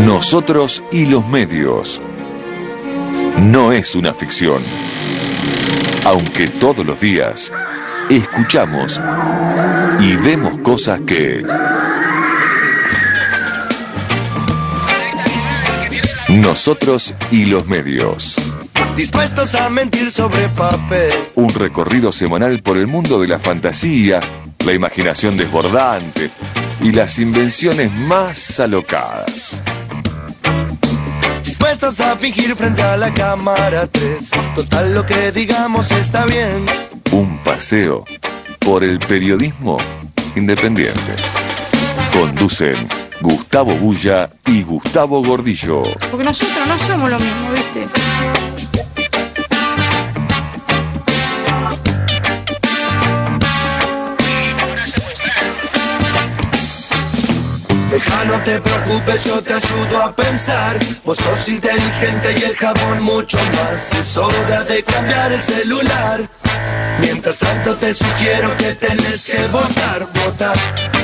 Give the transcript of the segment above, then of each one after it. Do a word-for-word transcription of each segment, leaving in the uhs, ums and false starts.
Nosotros y los medios. No es una ficción. Aunque todos los días escuchamos y vemos cosas que... Nosotros y los medios. Dispuestos a mentir sobre papel. Un recorrido semanal por el mundo de la fantasía, la imaginación desbordante y las invenciones más alocadas. Dispuestos a fingir frente a la cámara tres. Total, lo que digamos está bien. Un paseo por el periodismo independiente. Conducen Gustavo Bulla y Gustavo Gordillo. Porque nosotros no somos lo mismo, ¿viste? Deja, no te preocupes, yo te ayudo a pensar. Vos sos inteligente y el jabón mucho más. Es hora de cambiar el celular. Mientras tanto te sugiero que tenés que votar, votar.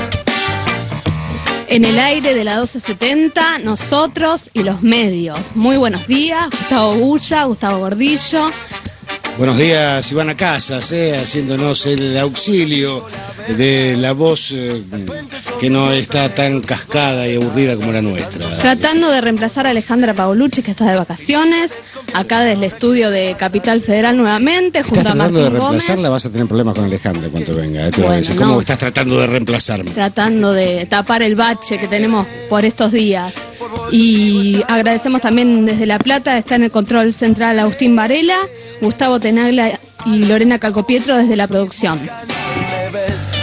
En el aire de la doce setenta, nosotros y los medios. Muy buenos días, Gustavo Bulla, Gustavo Gordillo. Buenos días, Ivana Casas, eh, haciéndonos el auxilio de la voz eh, que no está tan cascada y aburrida como la nuestra. Tratando de reemplazar a Alejandra Paolucci, que está de vacaciones, acá desde el estudio de Capital Federal nuevamente, junto a Martín Gómez. Estás tratando de Gómez. reemplazarla, vas a tener problemas con Alejandra cuando venga. Eh, te Bueno, ¿Cómo no. estás tratando de reemplazarme? Tratando de tapar el bache que tenemos por estos días. Y agradecemos también desde La Plata, está en el control central Agustín Varela, Gustavo Tenaglia y Lorena Calcopietro desde la producción. Me ves,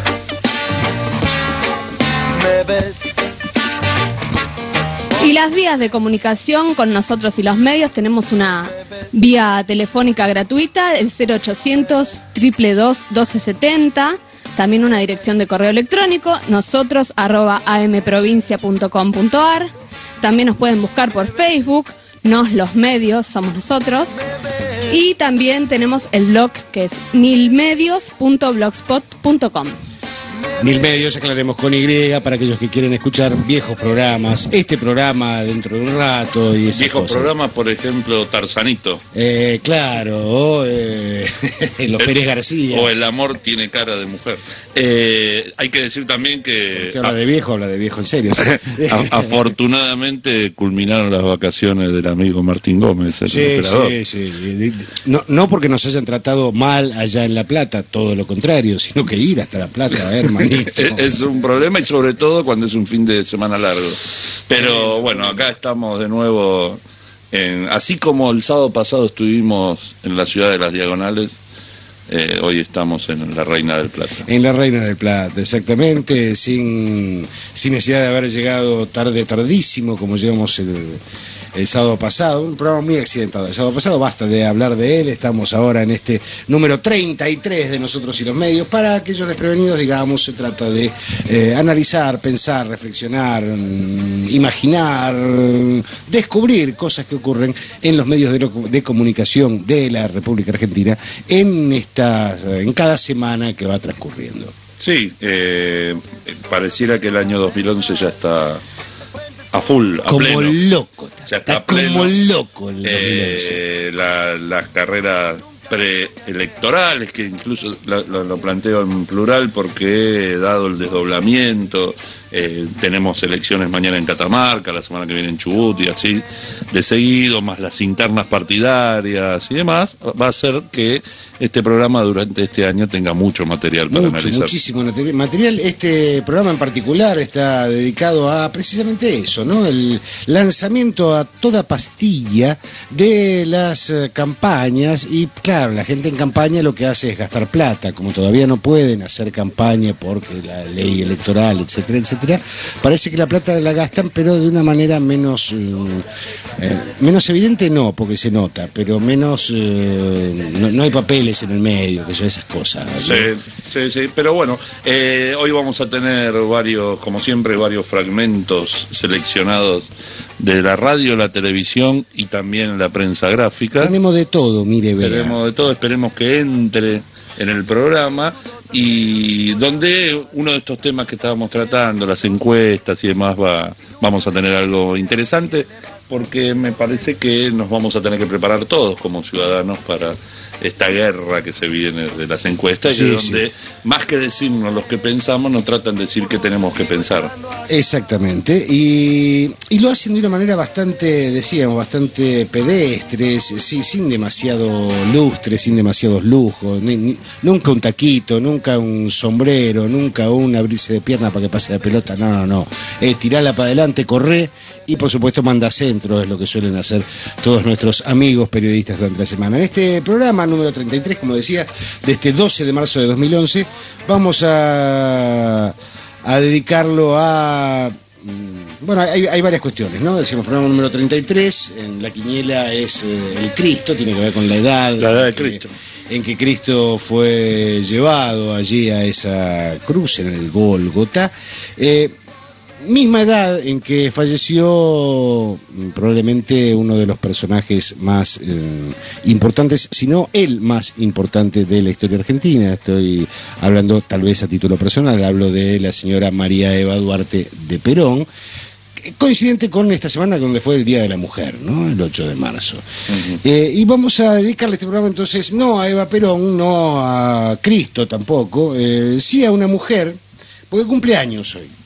me ves. Y las vías de comunicación con nosotros y los medios, tenemos una vía telefónica gratuita, el cero ochocientos, dos dos dos, doce setenta, también una dirección de correo electrónico, nosotros arroba amprovincia punto com punto ar. También nos pueden buscar por Facebook, Nos los Medios, somos nosotros. Y también tenemos el blog que es nilmedios punto blogspot punto com. Mil Medios, aclaremos con Y, para aquellos que quieren escuchar viejos programas, este programa dentro de un rato y esas Viejos cosas. programas, por ejemplo, Tarzanito. Eh, claro, o eh, los El- Pérez García. O El amor tiene cara de mujer. Eh, hay que decir también que Usted habla de viejo, habla de viejo en serio. ¿sí? a- afortunadamente culminaron las vacaciones del amigo Martín Gómez, el Sí, operador. sí, sí. No, no porque nos hayan tratado mal allá en La Plata, todo lo contrario, sino que ir hasta La Plata, a ver, manito. Es, es un problema y sobre todo cuando es un fin de semana largo. Pero bueno, acá estamos de nuevo, en, así como el sábado pasado estuvimos en la ciudad de las Diagonales, eh, hoy estamos en la Reina del Plata. En la Reina del Plata, exactamente, sin, sin necesidad de haber llegado tarde, tardísimo, como llegamos el, el sábado pasado. Un programa muy accidentado. El sábado pasado, basta de hablar de él. Estamos ahora en este número treinta y tres de Nosotros y los Medios. Para aquellos desprevenidos, digamos, se trata de eh, analizar, pensar, reflexionar, mm, imaginar, mm, descubrir cosas que ocurren en los medios de, lo- de comunicación de la República Argentina en, esta, en cada semana que va transcurriendo. Sí, eh, pareciera que el año dos mil once ya está a full, a Como pleno. loco, Ya está está como pleno. loco el dos mil once. Eh, la- las carreras preelectorales, que incluso lo, lo- lo planteo en plural porque dado el desdoblamiento, eh, tenemos elecciones mañana en Catamarca, la semana que viene en Chubut y así de seguido, más las internas partidarias y demás, va a hacer que este programa durante este año tenga mucho material para Mucho, analizar. muchísimo mate- material. Este programa en particular está dedicado a precisamente eso, ¿no? El lanzamiento a toda pastilla de las eh, campañas. Y claro, la gente en campaña lo que hace es gastar plata. Como todavía no pueden hacer campaña porque la ley electoral, etcétera, etcétera, parece que la plata la gastan, pero de una manera menos eh, eh, menos evidente, no, porque se nota, pero menos eh, no, no hay papeles en el medio, que son esas cosas, ¿no? Sí, sí, sí, pero bueno, eh, hoy vamos a tener varios, como siempre, varios fragmentos seleccionados de la radio, la televisión y también la prensa gráfica. Tenemos de todo, mire, vea. Tenemos de todo, esperemos que entre en el programa, y donde uno de estos temas que estábamos tratando, las encuestas y demás, va, vamos a tener algo interesante, porque me parece que nos vamos a tener que preparar todos como ciudadanos para esta guerra que se viene de las encuestas, sí, y donde sí, más que decirnos lo que pensamos, nos tratan de decir qué tenemos que pensar. Exactamente, y, y lo hacen de una manera bastante, decíamos, bastante pedestre, sí, sin demasiado lustre, sin demasiados lujos, ni, ni, nunca un taquito, nunca un sombrero, nunca un abrirse de pierna para que pase la pelota, no, no, no, eh, tirala para adelante, corre, y por supuesto manda centro, es lo que suelen hacer todos nuestros amigos periodistas durante la semana. En este programa número treinta y tres, como decía, de este doce de marzo de dos mil once, vamos a, a dedicarlo a... Bueno, hay, hay varias cuestiones, ¿no? Decimos, programa número treinta y tres, en la quiniela es eh, el Cristo, tiene que ver con la edad. La edad de Cristo. En que Cristo fue llevado allí a esa cruz en el Gólgota. Eh, Misma edad en que falleció probablemente uno de los personajes más eh, importantes, si no el más importante de la historia argentina. Estoy hablando tal vez a título personal, hablo de la señora María Eva Duarte de Perón, coincidente con esta semana donde fue el Día de la Mujer, ¿no? El ocho de marzo. Uh-huh. Eh, y vamos a dedicarle este programa entonces no a Eva Perón, no a Cristo tampoco, eh, sí a una mujer, porque cumple años hoy.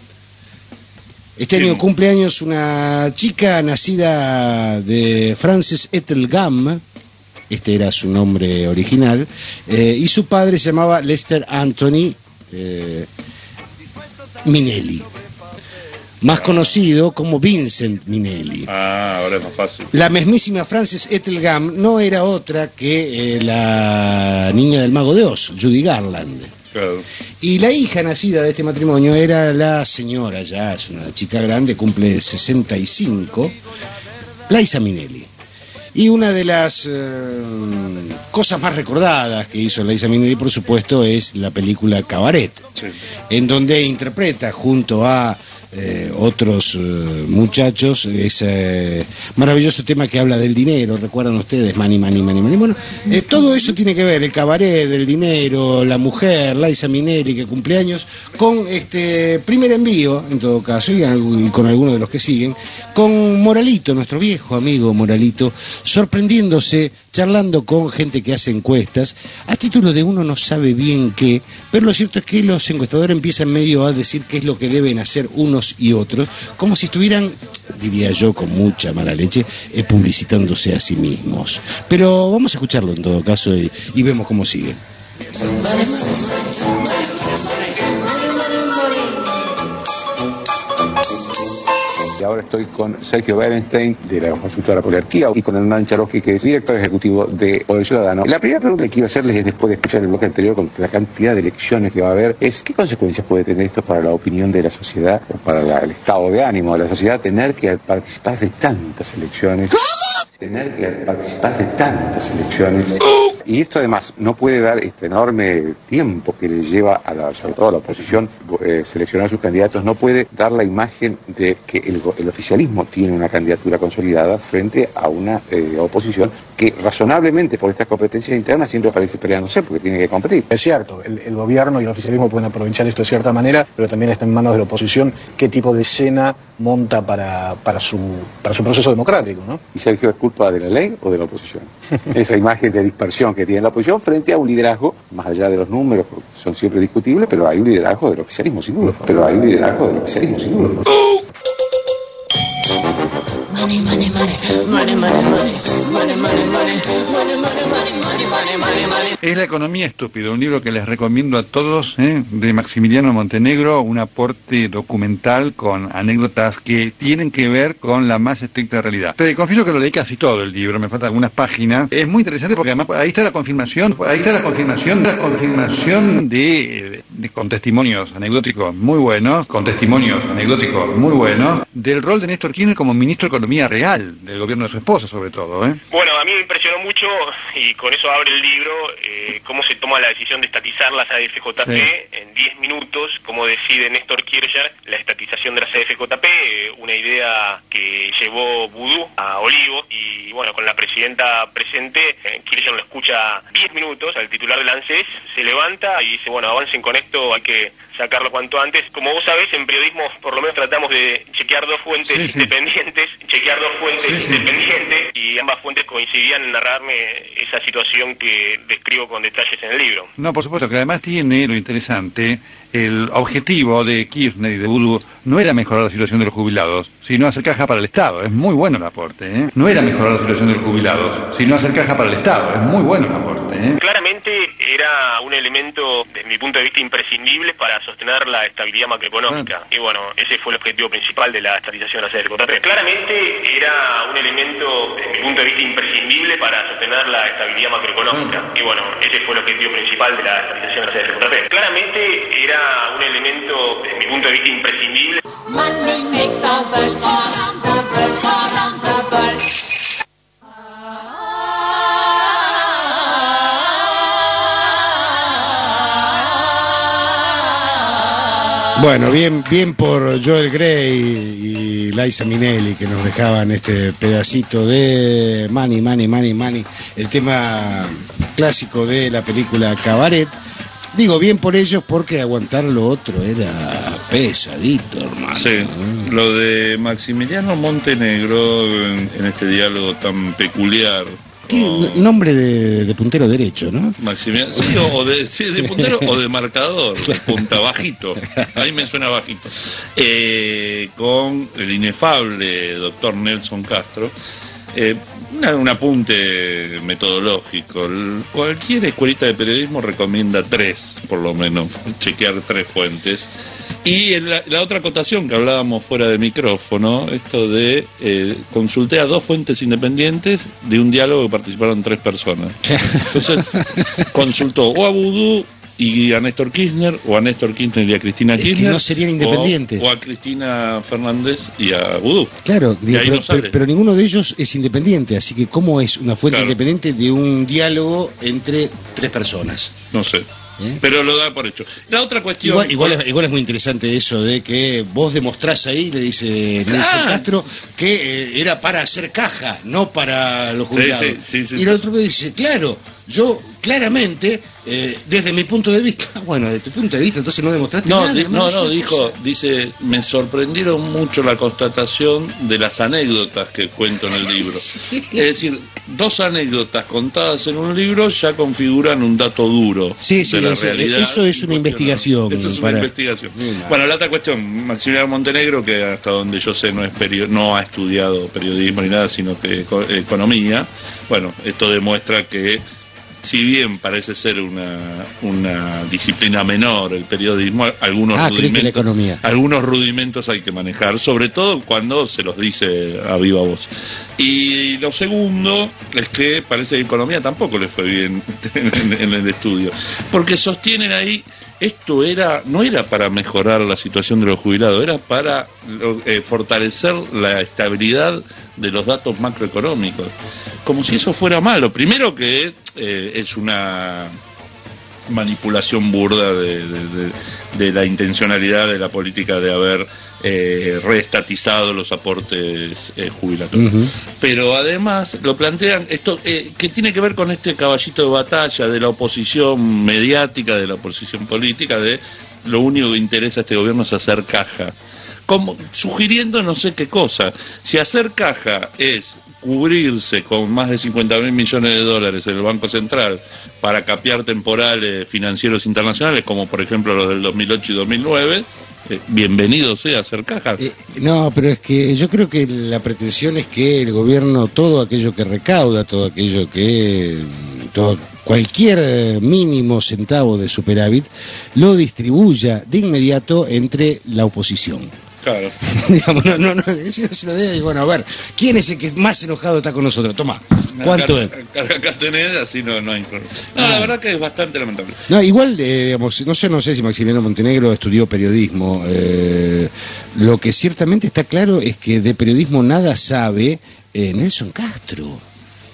Este año sí, cumple años una chica nacida de Frances Ethel Gamm, este era su nombre original, eh, y su padre se llamaba Lester Anthony eh, Minnelli, más conocido como Vincent Minnelli. Ah, ahora es más fácil. La mismísima Frances Ethel Gamm no era otra que eh, la niña del Mago de Oz, Judy Garland. Claro. Y la hija nacida de este matrimonio era la señora, ya es una chica grande, cumple sesenta y cinco, Liza Minnelli. Y una de las eh, cosas más recordadas que hizo Liza Minnelli, por supuesto, es la película Cabaret, sí, en donde interpreta junto a Eh, otros eh, muchachos ese maravilloso tema que habla del dinero, recuerdan ustedes, money, money, money, money. Bueno, eh, todo eso tiene que ver, el cabaret, el dinero, la mujer, Liza Minnelli que cumpleaños, con este primer envío, en todo caso, y con algunos de los que siguen, con Moralito, nuestro viejo amigo Moralito, sorprendiéndose, charlando con gente que hace encuestas, a título de uno no sabe bien qué, pero lo cierto es que los encuestadores empiezan medio a decir qué es lo que deben hacer unos y otros, como si estuvieran, diría yo con mucha mala leche, eh, publicitándose a sí mismos. Pero vamos a escucharlo en todo caso y, y vemos cómo sigue. Y ahora estoy con Sergio Berenstein, de la consultora Poliarquía, y con Hernán Charovsky, que es director ejecutivo de Poder Ciudadano. La primera pregunta que quiero hacerles es, después de escuchar el bloque anterior con la cantidad de elecciones que va a haber, es ¿qué consecuencias puede tener esto para la opinión de la sociedad, o para la, el estado de ánimo de la sociedad, tener que participar de tantas elecciones? ¿Cómo? Tener que participar de tantas elecciones. Y esto además no puede dar este enorme tiempo que le lleva, a la, sobre todo a la oposición, eh, seleccionar sus candidatos, no puede dar la imagen de que el, el oficialismo tiene una candidatura consolidada frente a una eh, oposición que razonablemente por estas competencias internas siempre aparece peleándose porque tiene que competir. Es cierto, el, el gobierno y el oficialismo pueden aprovechar esto de cierta manera, pero también está en manos de la oposición qué tipo de escena monta para, para, su, para su proceso democrático, ¿no? ¿Y Sergio es culpa de la ley o de la oposición? Esa imagen de dispersión que tiene la oposición frente a un liderazgo, más allá de los números, son siempre discutibles, pero hay un liderazgo del oficialismo, sin duda. Pero hay un liderazgo del oficialismo, sin duda. Money, money, money, money, money, money, money, money, money, money, money, money, money. Es La economía estúpida, un libro que les recomiendo a todos, ¿eh? De Maximiliano Montenegro, un aporte documental con anécdotas que tienen que ver con la más estricta realidad. Te confieso que lo leí casi todo el libro, me faltan algunas páginas. Es muy interesante porque además ahí está la confirmación, ahí está la confirmación, la confirmación de, de con testimonios anecdóticos muy buenos, con testimonios anecdóticos muy buenos, del rol de Néstor Kirchner como ministro de Economía real del gobierno de su esposa, sobre todo, ¿eh? Bueno, a mí me impresionó mucho, y con eso abre el libro, eh, cómo se toma la decisión de estatizar las A F J P sí. en diez minutos, cómo decide Néstor Kirchner la estatización de las A F J P, eh, una idea que llevó Vudú a Olivos, y bueno, con la presidenta presente, eh, Kirchner lo escucha diez minutos al titular del ANSES, se levanta y dice, bueno, avancen con esto, hay que sacarlo cuanto antes. Como vos sabés, en periodismo por lo menos tratamos de chequear dos fuentes sí, sí. independientes, chequear dos fuentes sí, sí. independientes, y ambas fuentes coincidían en narrarme esa situación que describo con detalles en el libro. No, por supuesto, que además tiene lo interesante, el objetivo de Kirchner y de Vudú no era mejorar la situación de los jubilados, sino hacer caja para el Estado. Es muy bueno el aporte, ¿eh? No era mejorar la situación de los jubilados, sino hacer caja para el Estado. Es muy bueno el aporte, ¿eh? Claramente era un elemento, desde mi punto de vista, imprescindible para sostener la estabilidad macroeconómica. Ah. Y bueno, ese fue el objetivo principal de la estatización de la A F J P. Claramente era un elemento, desde mi punto de vista, imprescindible para sostener la estabilidad macroeconómica. Ah. Y bueno, ese fue el objetivo principal de la estatización de la A F J P. Claramente era un elemento, desde mi punto de vista, imprescindible. Money makes all the world, the world, the world. Bueno, bien, bien por Joel Grey y Liza Minnelli, que nos dejaban este pedacito de Money, Money, Money, Money, el tema clásico de la película Cabaret. Digo bien por ellos porque aguantar lo otro era pesadito, hermano. Sí, lo de Maximiliano Montenegro en, en este diálogo tan peculiar. Tiene nombre de, de puntero derecho, ¿no? Maximiliano, sí, o de, sí, de puntero o de marcador, de punta, bajito. A mí me suena bajito. Eh, con el inefable doctor Nelson Castro. Eh, una, un apunte metodológico. El, cualquier escuelita de periodismo recomienda tres, por lo menos, chequear tres fuentes. Y en la, la otra acotación que hablábamos fuera de micrófono, esto de eh, consulté a dos fuentes independientes de un diálogo que participaron tres personas. Entonces consultó o a Vudú y a Néstor Kirchner, o a Néstor Kirchner y a Cristina es Kirchner. Que no serían independientes. O, o a Cristina Fernández y a Vudú. Claro, digo, pero, no pero, pero ninguno de ellos es independiente, así que ¿cómo es una fuente claro. independiente de un diálogo entre tres personas? No sé. ¿Eh? Pero lo da por hecho. La otra cuestión... Igual, igual, es, igual es muy interesante eso de que vos demostrás ahí, le dice Nelson ah. Castro, que eh, era para hacer caja, no para los jubilados. Sí, sí, sí, sí, y el otro dice, claro, yo claramente, eh, desde mi punto de vista, bueno, desde tu punto de vista, entonces no demostraste no, nada. Di, no, no, dijo, cosa. dice, me sorprendieron mucho la constatación de las anécdotas que cuento en el libro. Sí. Es decir, dos anécdotas contadas en un libro ya configuran un dato duro sí, sí, de la eso, realidad. Eso es una investigación. Eso es para... una investigación. Mira. Bueno, la otra cuestión, Maximiliano Montenegro, que hasta donde yo sé no es perio- no ha estudiado periodismo ni nada, sino que eco- economía. Bueno, esto demuestra que si bien parece ser una, una disciplina menor el periodismo, algunos, ah, rudimentos, la economía. algunos rudimentos hay que manejar, sobre todo cuando se los dice a viva voz. Y lo segundo es que parece que economía tampoco le fue bien en, en el estudio, porque sostienen ahí, esto era no era para mejorar la situación de los jubilados, era para eh, fortalecer la estabilidad de los datos macroeconómicos, como si eso fuera malo. Primero que eh, es una manipulación burda de, de, de, de la intencionalidad de la política de haber eh, reestatizado los aportes eh, jubilatorios. Uh-huh. Pero además lo plantean, esto eh, que tiene que ver con este caballito de batalla de la oposición mediática, de la oposición política, de lo único que interesa a este gobierno es hacer caja. Como, sugiriendo no sé qué cosa. Si hacer caja es cubrirse con más de cincuenta mil millones de dólares en el Banco Central para capear temporales financieros internacionales, como por ejemplo los del dos mil ocho y dos mil nueve, eh, bienvenido sea hacer caja. Eh, no, pero es que yo creo que la pretensión es que el gobierno, todo aquello que recauda, todo aquello que... todo, cualquier mínimo centavo de superávit, lo distribuya de inmediato entre la oposición. Claro. Digamos, no, no, no, eso se lo deja y bueno, a ver, ¿quién es el que más enojado está con nosotros? Toma, ¿cuánto acá, es? Acá, acá tenés, así no, no hay problema. No, ah. La verdad que es bastante lamentable. No, igual, eh, digamos, no sé, no sé si Maximiliano Montenegro estudió periodismo. Eh, lo que ciertamente está claro es que de periodismo nada sabe eh, Nelson Castro.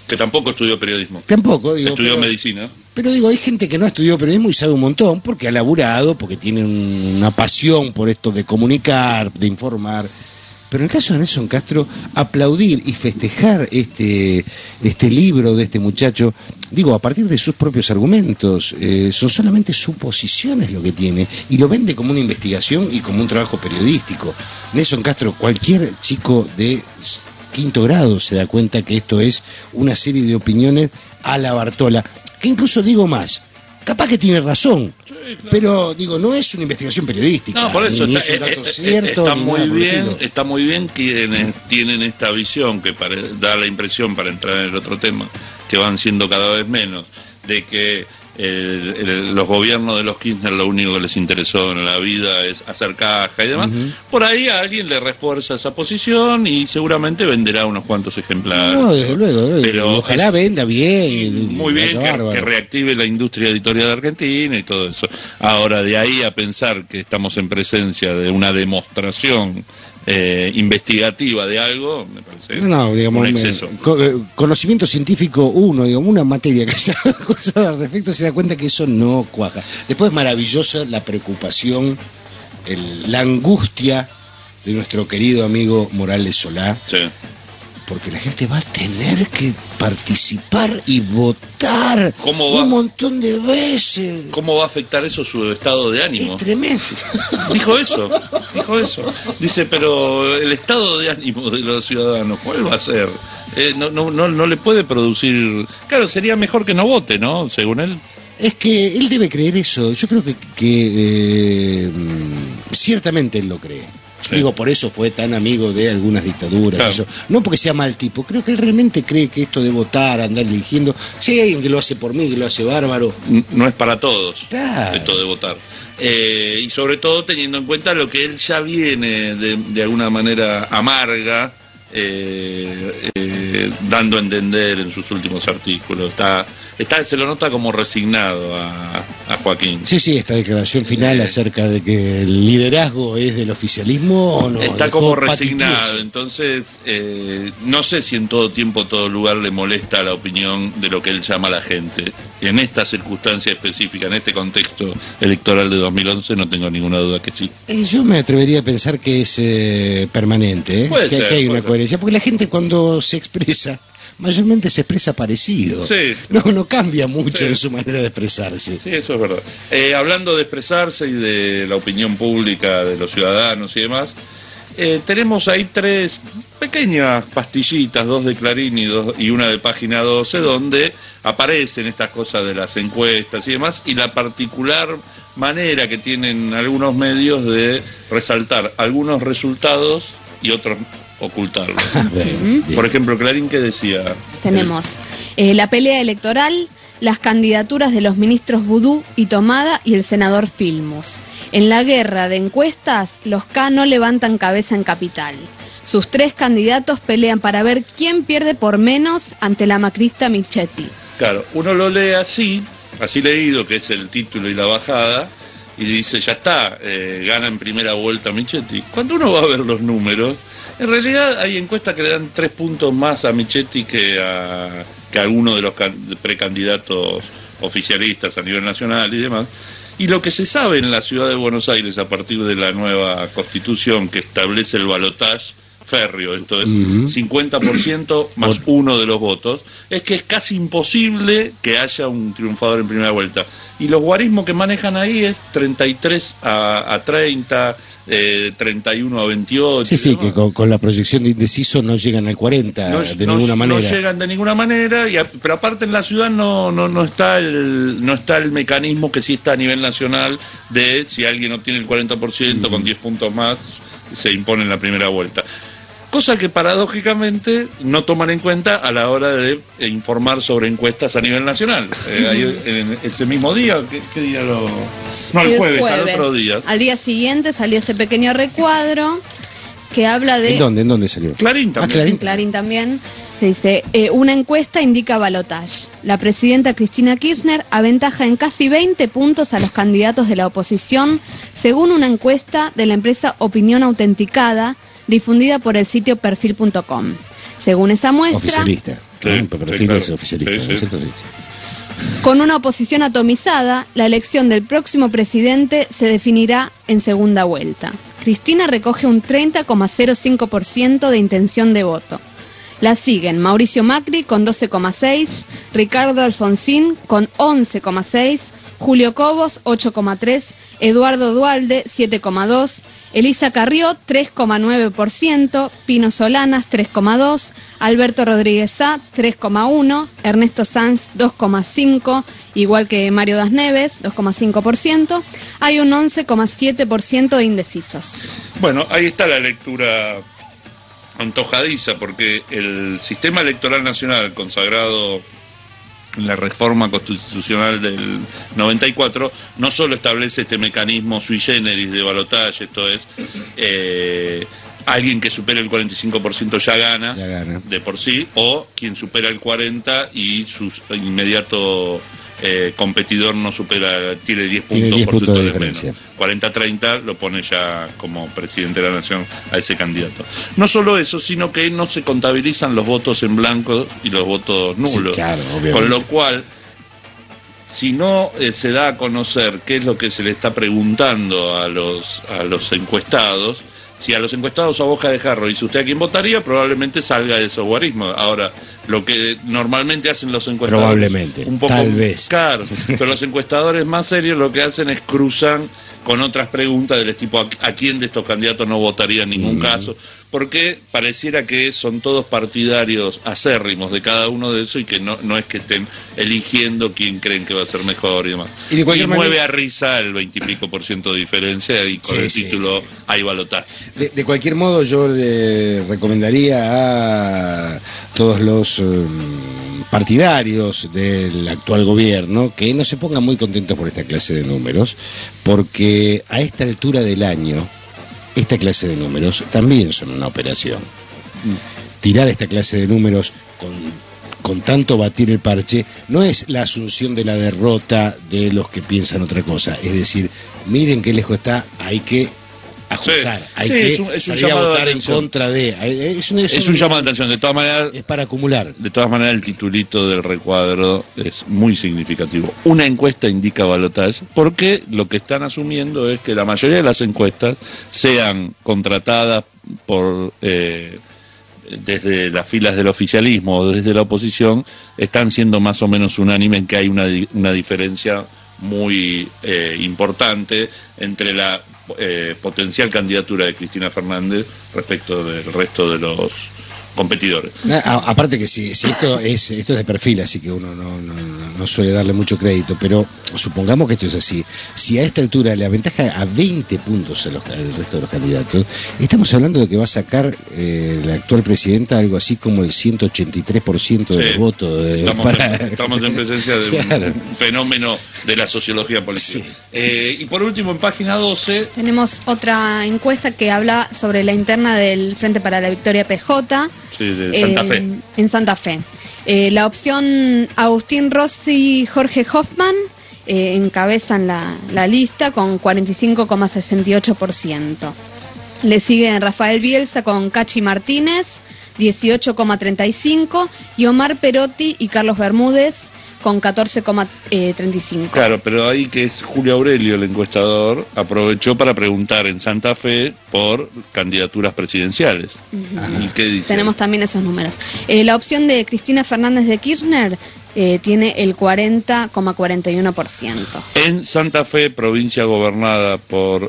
Que tampoco estudió periodismo. Tampoco, digo. Estudió pero, medicina. Pero digo, hay gente que no estudió periodismo y sabe un montón, porque ha laburado, porque tiene un- una pasión por esto de comunicar, de informar. Pero en el caso de Nelson Castro, aplaudir y festejar este, este libro de este muchacho, digo, a partir de sus propios argumentos, eh, son solamente suposiciones lo que tiene, y lo vende como una investigación y como un trabajo periodístico. Nelson Castro, cualquier chico de quinto grado se da cuenta que esto es una serie de opiniones a la Bartola, que incluso digo más, capaz que tiene razón, pero digo, no es una investigación periodística. No, por eso ni está, es un eh, dato eh, cierto, está ni muy nada por el bien, estilo. está muy bien quienes tienen esta visión que pare- da la impresión, para entrar en el otro tema, que van siendo cada vez menos, de que el- el- los gobiernos de los Kirchner lo único que les interesó en la vida es hacer caja y demás. Ujú. Por ahí a alguien le refuerza esa posición y seguramente venderá unos cuantos ejemplares. No, desde luego, desde luego. Pero ojalá es- venda bien. y- Muy y bien, vaya que, bárbaro. que reactive la industria editorial argentina y todo eso. Ahora, de ahí a pensar que estamos en presencia de una demostración eh, investigativa de algo, me parece No, no, digamos, un exceso. me- co- eh, conocimiento científico uno, digamos, una materia que haya cursado al respecto, se da cuenta que eso no cuaja. Después es maravillosa la preocupación, el- la angustia de nuestro querido amigo Morales Solá, Sí. porque la gente va a tener que participar y votar ¿Cómo va? un montón de veces. ¿Cómo va a afectar eso su estado de ánimo? Es tremendo. Dijo eso, dijo eso. Dice, pero el estado de ánimo de los ciudadanos, ¿cuál va a ser? Eh, no, no, no, no le puede producir... Claro, sería mejor que no vote, ¿no? Según él. Es que él debe creer eso. Yo creo que, que eh, ciertamente él lo cree. Sí. Digo, por eso fue tan amigo de algunas dictaduras. Claro. Eso. No porque sea mal tipo, creo que él realmente cree que esto de votar, andar eligiendo, si hay alguien que lo hace por mí, que lo hace bárbaro. N- No es para todos. Claro. Esto de votar. Eh, y sobre todo teniendo en cuenta lo que él ya viene de, de alguna manera amarga, eh, eh, dando a entender en sus últimos artículos. Está, está, se lo nota como resignado a, a Joaquín. Sí, sí, esta declaración final Eh. acerca de que el liderazgo es del oficialismo o no. Está dejó como patitioso. resignado, entonces eh, no sé si en todo tiempo, todo lugar le molesta la opinión de lo que él llama la gente. En esta circunstancia específica, en este contexto electoral de dos mil once, no tengo ninguna duda que sí. Eh, Yo me atrevería a pensar que es eh, permanente, ¿eh? Puede que, ser, que hay puede una ser. coherencia, porque la gente cuando se expresa, mayormente se expresa parecido. Sí. No, no cambia mucho Sí. en su manera de expresarse. Sí, eso es verdad. Eh, hablando de expresarse y de la opinión pública de los ciudadanos y demás, eh, tenemos ahí tres pequeñas pastillitas, dos de Clarín y, dos, y una de Página doce, donde aparecen estas cosas de las encuestas y demás, y la particular manera que tienen algunos medios de resaltar algunos resultados y otros ocultarlos. Bien. Por ejemplo, Clarín, ¿qué decía? Tenemos eh, la pelea electoral, las candidaturas de los ministros Vudú y Tomada y el senador Filmus. En la guerra de encuestas, los K no levantan cabeza en Capital. Sus tres candidatos pelean para ver quién pierde por menos ante la macrista Michetti. Claro, uno lo lee así, así leído, que es el título y la bajada, y dice, ya está, eh, gana en primera vuelta Michetti. Cuando uno va a ver los números, en realidad hay encuestas que le dan tres puntos más a Michetti que a, que a alguno de los can- precandidatos oficialistas a nivel nacional y demás. Y lo que se sabe en la ciudad de Buenos Aires a partir de la nueva constitución que establece el balotaje férreo, esto es Ujú. cincuenta por ciento más uno de los votos, es que es casi imposible que haya un triunfador en primera vuelta. Y los guarismos que manejan ahí es treinta y tres a treinta, eh, treinta y uno a veintiocho. Sí, y sí, demás. que con, con la proyección de indeciso no llegan al cuarenta No, de no- ninguna no manera. llegan de ninguna manera, y a- pero aparte en la ciudad no, no, no está el, no está el mecanismo que sí está a nivel nacional de si alguien obtiene el cuarenta por ciento con diez puntos más, se impone en la primera vuelta. Cosa que paradójicamente no toman en cuenta a la hora de eh, informar sobre encuestas a nivel nacional. Eh, hay- en ese mismo día, ¿qué, qué día lo...? No, el jueves, al otro día. Al día siguiente salió este pequeño recuadro que habla de... ¿En dónde? ¿En dónde salió? Clarín Ah, también. En Clarín también, se dice, eh, una encuesta indica balotaje. La presidenta Cristina Kirchner aventaja en casi veinte puntos a los candidatos de la oposición, según una encuesta de la empresa Opinión Autenticada, difundida por el sitio perfil punto com. Según esa muestra... Oficialista. Sí, ¿no? Porque sí, Rafil claro. es oficialista, Sí, ¿no sí. es cierto? Sí. Con una oposición atomizada, la elección del próximo presidente se definirá en segunda vuelta. Cristina recoge un treinta coma cero cinco por ciento de intención de voto. La siguen Mauricio Macri con doce coma seis por ciento, Ricardo Alfonsín con once coma seis por ciento, Julio Cobos ocho coma tres por ciento, Eduardo Duhalde siete coma dos por ciento, Elisa Carrió tres coma nueve por ciento, Pino Solanas tres coma dos por ciento, Alberto Rodríguez Sá tres coma uno por ciento, Ernesto Sanz dos coma cinco por ciento, igual que Mario Das Neves dos coma cinco por ciento. Hay un once coma siete por ciento de indecisos. Bueno, ahí está la lectura antojadiza, porque el sistema electoral nacional consagrado en la reforma constitucional del noventa y cuatro no solo establece este mecanismo sui generis de balotaje, esto es, eh, alguien que supere el cuarenta y cinco por ciento ya gana, Ya gana. de por sí, o quien supera el cuarenta y su inmediato eh, competidor no supera, tiene diez Tiene puntos diez puntos de porcentuales diferencia. menos. cuarenta treinta lo pone ya como presidente de la nación a ese candidato. No solo eso, sino que no se contabilizan los votos en blanco y los votos nulos. Sí, claro, obviamente. Con lo cual, si no eh, se da a conocer qué es lo que se le está preguntando a los, a los encuestados, si a los encuestados a boca de jarro dice usted a quién votaría, probablemente salga de esos guarismos. Ahora, lo que normalmente hacen los encuestadores, Probablemente, un poco tal vez. Claro, pero los encuestadores más serios lo que hacen es cruzan con otras preguntas del tipo a, a quién de estos candidatos no votaría en ningún Mm. caso, porque pareciera que son todos partidarios acérrimos de cada uno de esos y que no, no es que estén eligiendo quién creen que va a ser mejor y demás. Y de cualquier mueve manera- a risa el veintipico por ciento de diferencia y con Sí, el sí, título sí. hay balotaje. De, de cualquier modo, yo le recomendaría a todos los eh, partidarios del actual gobierno que no se pongan muy contentos por esta clase de números, porque a esta altura del año, esta clase de números también son una operación. Tirar esta clase de números con, con tanto batir el parche no es la asunción de la derrota de los que piensan otra cosa. Es decir, miren qué lejos está, hay que ajustar, Sí, hay sí, que es un- es un salir a llamado de votar en atención. contra de... Es un, Es un llamado de atención, de todas maneras. Es para acumular. De todas maneras, el titulito del recuadro es muy significativo. Una encuesta indica balotaje, porque lo que están asumiendo es que la mayoría de las encuestas sean contratadas por eh, desde las filas del oficialismo o desde la oposición, están siendo más o menos unánimes en que hay una, di- una diferencia muy eh, importante entre la eh, potencial candidatura de Cristina Fernández respecto del resto de los competidores. A- aparte que si, si esto es esto es de perfil, así que uno no, no, no suele darle mucho crédito, pero supongamos que esto es así. Si a esta altura le aventaja a veinte puntos a los, al resto de los candidatos, estamos hablando de que va a sacar eh, la actual presidenta algo así como el ciento ochenta y tres por ciento de Sí. los votos. de- Estamos, para- en, estamos en presencia de un, Claro. un fenómeno de la sociología política. Eh, y por último, en página doce, Tenemos otra encuesta que habla sobre la interna del Frente para la Victoria P J. sí, de Santa eh, Fe. En Santa Fe. Eh, la opción Agustín Rossi y Jorge Hoffman eh, encabezan la, la lista con cuarenta y cinco coma sesenta y ocho por ciento. Le siguen Rafael Bielsa con Cachi Martínez, dieciocho coma treinta y cinco por ciento, y Omar Perotti y Carlos Bermúdez con catorce coma treinta y cinco por ciento. Claro, pero ahí que es Julio Aurelio, el encuestador, aprovechó para preguntar en Santa Fe por candidaturas presidenciales. ¿Y qué dice? Tenemos también esos números. Eh, la opción de Cristina Fernández de Kirchner eh, tiene el cuarenta coma cuarenta y uno por ciento. En Santa Fe, provincia gobernada por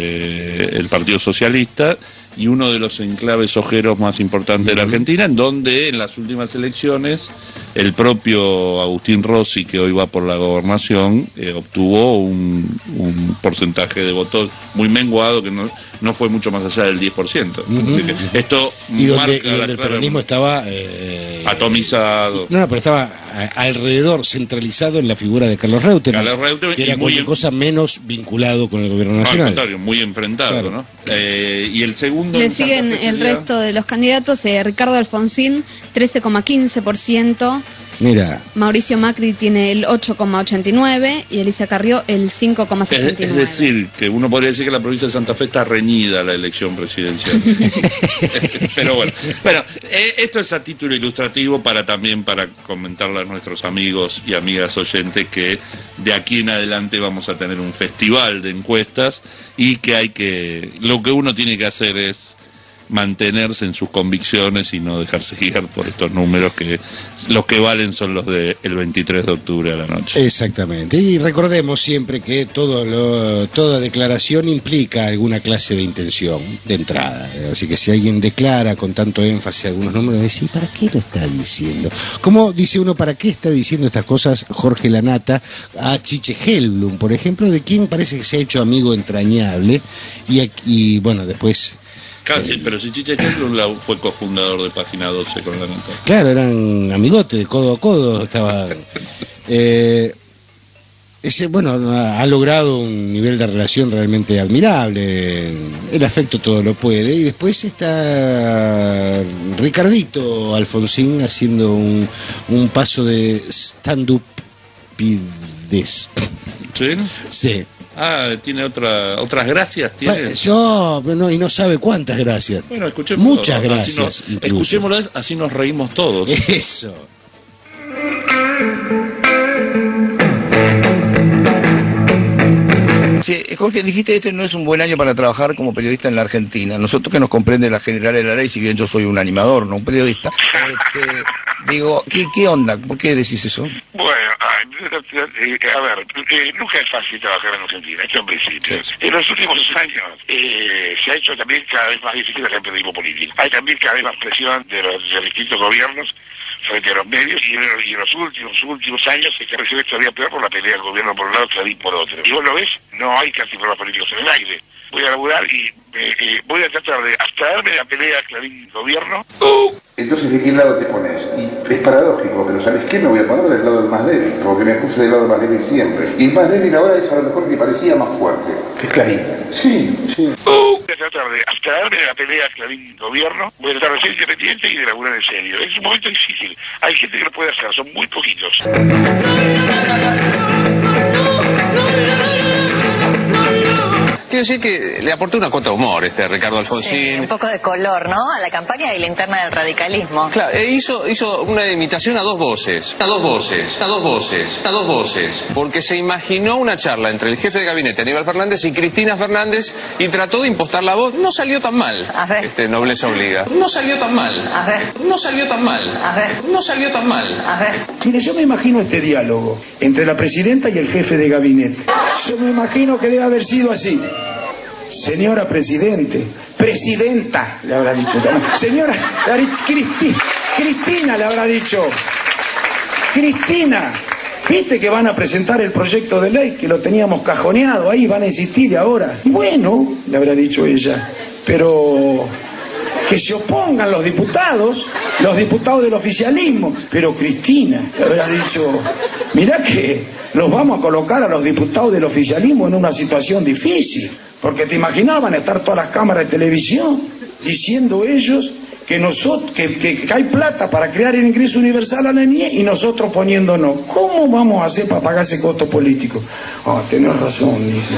eh, el Partido Socialista y uno de los enclaves ojeros más importantes de la Argentina, en donde en las últimas elecciones el propio Agustín Rossi, que hoy va por la gobernación, eh, obtuvo un, un porcentaje de votos muy menguado, que no, no fue mucho más allá del diez por ciento. Ujú. Así que esto Y donde, marca y donde la el clara- peronismo estaba eh, atomizado. No, no, pero estaba a- alrededor, centralizado en la figura de Carlos Reutemann, Carlos Reutemann, que y era muy cualquier en- cosa menos vinculado con el gobierno No, al nacional. contrario, muy enfrentado, Claro. ¿no? Eh, y el segundo... Le en Santa siguen Fe el sería- resto de los candidatos, eh, Ricardo Alfonsín, trece coma quince por ciento, Mira. Mauricio Macri tiene el ocho coma ochenta y nueve y Alicia Carrió el cinco coma Es, sesenta y es nueve. decir, que uno podría decir que la provincia de Santa Fe está reñida la elección presidencial. Pero bueno, bueno, eh, esto es a título ilustrativo para también para comentarle a nuestros amigos y amigas oyentes que de aquí en adelante vamos a tener un festival de encuestas y que hay que, lo que uno tiene que hacer es mantenerse en sus convicciones y no dejarse guiar por estos números que los que valen son los del veintitrés de octubre a la noche. Exactamente, y recordemos siempre que todo lo, toda declaración implica alguna clase de intención de entrada, así que si alguien declara con tanto énfasis algunos números, decís, ¿para qué lo está diciendo? Como dice uno, ¿para qué está diciendo estas cosas Jorge Lanata a Chiche Helblum, por ejemplo, de quien parece que se ha hecho amigo entrañable y, y bueno, después... Casi, pero si Chiche Helblum fue cofundador de Página doce con la nota. Claro, eran amigotes, de codo a codo, estaba... Eh, ese, bueno, ha logrado un nivel de relación realmente admirable, el afecto todo lo puede, y después está Ricardito Alfonsín haciendo un, un paso de stand-up pidez. ¿Sí? Sí. Ah, tiene otra, otras gracias, tiene. Yo, no, y no sabe cuántas gracias. Bueno, escuchémoslo. Muchas gracias. Nos, escuchémoslo, así nos reímos todos. Eso. Sí, Jorge, dijiste este no es un buen año para trabajar como periodista en la Argentina. Nosotros que nos comprende la general de la ley, si bien yo soy un animador, no un periodista, este, digo, ¿qué, ¿qué onda? ¿Por qué decís eso? Bueno, a ver, eh, nunca es fácil trabajar en Argentina, esto en principio. Sí. En los últimos años eh, se ha hecho también cada vez más difícil el periodismo político. Hay también cada vez más presión de los, de los distintos gobiernos frente a los medios, y en, y en los últimos últimos años se recibe todavía peor por la pelea del gobierno por un lado, Clarín por otro. Y vos lo ves, no hay casi problemas políticos en el aire. Voy a laburar y eh, eh, voy a tratar de abstraerme de la pelea Clarín-gobierno. Entonces, ¿de qué lado te pones? Y es paradójico, pero ¿sabes qué? Me voy a poner del lado del más débil, porque me puse del lado del más débil siempre. Y el más débil ahora es a lo mejor que parecía más fuerte, que es Clarín. Sí, sí. Voy a tratar de abstraerme de la pelea Clarín-gobierno, voy a tratar de ser independiente y de laburar en serio. Es un momento difícil, hay gente que lo puede hacer, son muy poquitos. Quiero decir que le aportó una cuota de humor este Ricardo Alfonsín. Sí, un poco de color, ¿no? A la campaña y la interna del radicalismo. Claro, e hizo, hizo una imitación a dos voces, a dos voces, a dos voces, a dos voces, porque se imaginó una charla entre el jefe de gabinete Aníbal Fernández y Cristina Fernández y trató de impostar la voz. No salió tan mal. A ver. Este, nobleza obliga. No salió tan mal. A ver. No salió tan mal. A ver. No salió tan mal. A ver. Mire, yo me imagino este diálogo entre la presidenta y el jefe de gabinete. Yo me imagino que debe haber sido así. Señora Presidente, Presidenta, le habrá dicho. Señora, le habrá dicho, Cristi, Cristina le habrá dicho. Cristina, ¿viste que van a presentar el proyecto de ley? Que lo teníamos cajoneado ahí, van a insistir ahora. Bueno, le habrá dicho ella, pero que se opongan los diputados, los diputados del oficialismo. Pero Cristina, le habrá dicho, mirá que los vamos a colocar a los diputados del oficialismo en una situación difícil. Porque te imaginaban estar todas las cámaras de televisión diciendo ellos que, nosotros, que, que, que hay plata para crear el ingreso universal a la niñez y nosotros poniéndonos. ¿Cómo vamos a hacer para pagar ese costo político? Ah, oh, tenés razón, dice.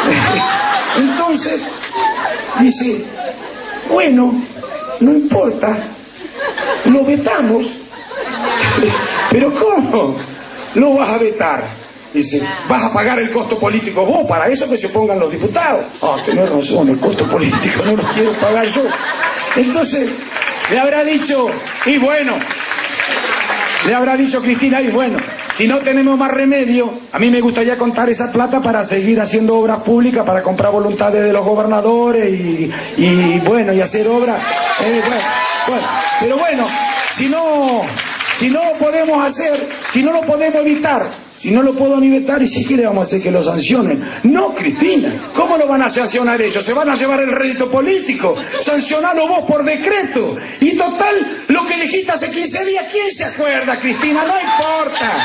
Entonces, dice, bueno, no importa, lo vetamos. ¿Pero cómo? Lo vas a vetar. Dice, vas a pagar el costo político vos, para eso que se pongan los diputados. Ah, oh, tenés razón, el costo político no lo quiero pagar yo. Entonces, le habrá dicho, y bueno, le habrá dicho Cristina, y bueno, si no tenemos más remedio, a mí me gustaría contar esa plata para seguir haciendo obras públicas, para comprar voluntades de los gobernadores y, y bueno, y hacer obras. Eh, bueno, bueno, pero bueno, si no, si no lo podemos hacer, si no lo podemos evitar, si no lo puedo ni vetar, y si quiere vamos a hacer que lo sancionen. No, Cristina, ¿cómo lo van a sancionar ellos? Se van a llevar el rédito político. Sancionalo vos por decreto. Y total, lo que dijiste hace quince días, ¿quién se acuerda, Cristina? No importa.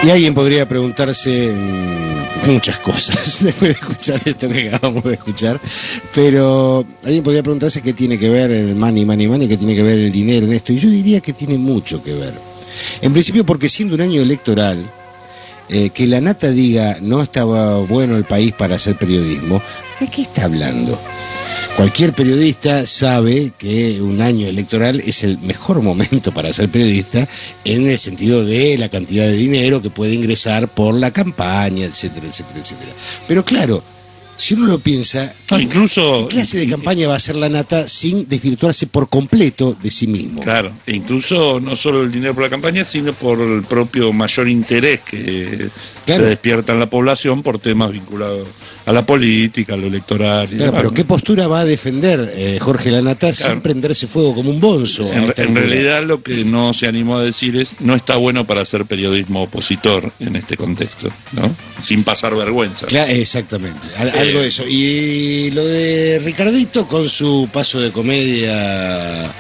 Y alguien podría preguntarse mmm, muchas cosas después de escuchar esto que acabamos de escuchar, pero alguien podría preguntarse qué tiene que ver el money, money, money, qué tiene que ver el dinero en esto, y yo diría que tiene mucho que ver. En principio porque siendo un año electoral, eh, que la nata diga no estaba bueno el país para hacer periodismo, ¿de qué está hablando? Cualquier periodista sabe que un año electoral es el mejor momento para ser periodista en el sentido de la cantidad de dinero que puede ingresar por la campaña, etcétera, etcétera, etcétera. Pero claro, si uno lo piensa, ¿qué, no, incluso, ¿qué clase de campaña va a hacer la nata sin desvirtuarse por completo de sí mismo? Claro, e incluso no solo el dinero por la campaña, sino por el propio mayor interés que claro. se despierta en la población por temas vinculados a la política, a lo electoral. Y claro, demás, pero ¿no? ¿qué postura va a defender eh, Jorge Lanata claro. sin prenderse fuego como un bonzo? En, en realidad lo que no se animó a decir es no está bueno para hacer periodismo opositor en este contexto, ¿no? Sin pasar vergüenza. Claro, exactamente, Al, eh, algo de eso. Y lo de Ricardito con su paso de comedia...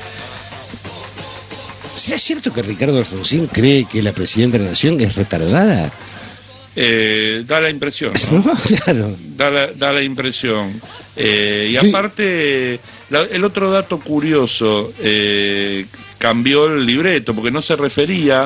¿Será cierto que Ricardo Alfonsín cree que la presidenta de la Nación es retardada? Eh, da la impresión, ¿no? No, claro. Da la, da la impresión. Eh, y aparte, la, el otro dato curioso, eh, cambió el libreto, porque no se refería,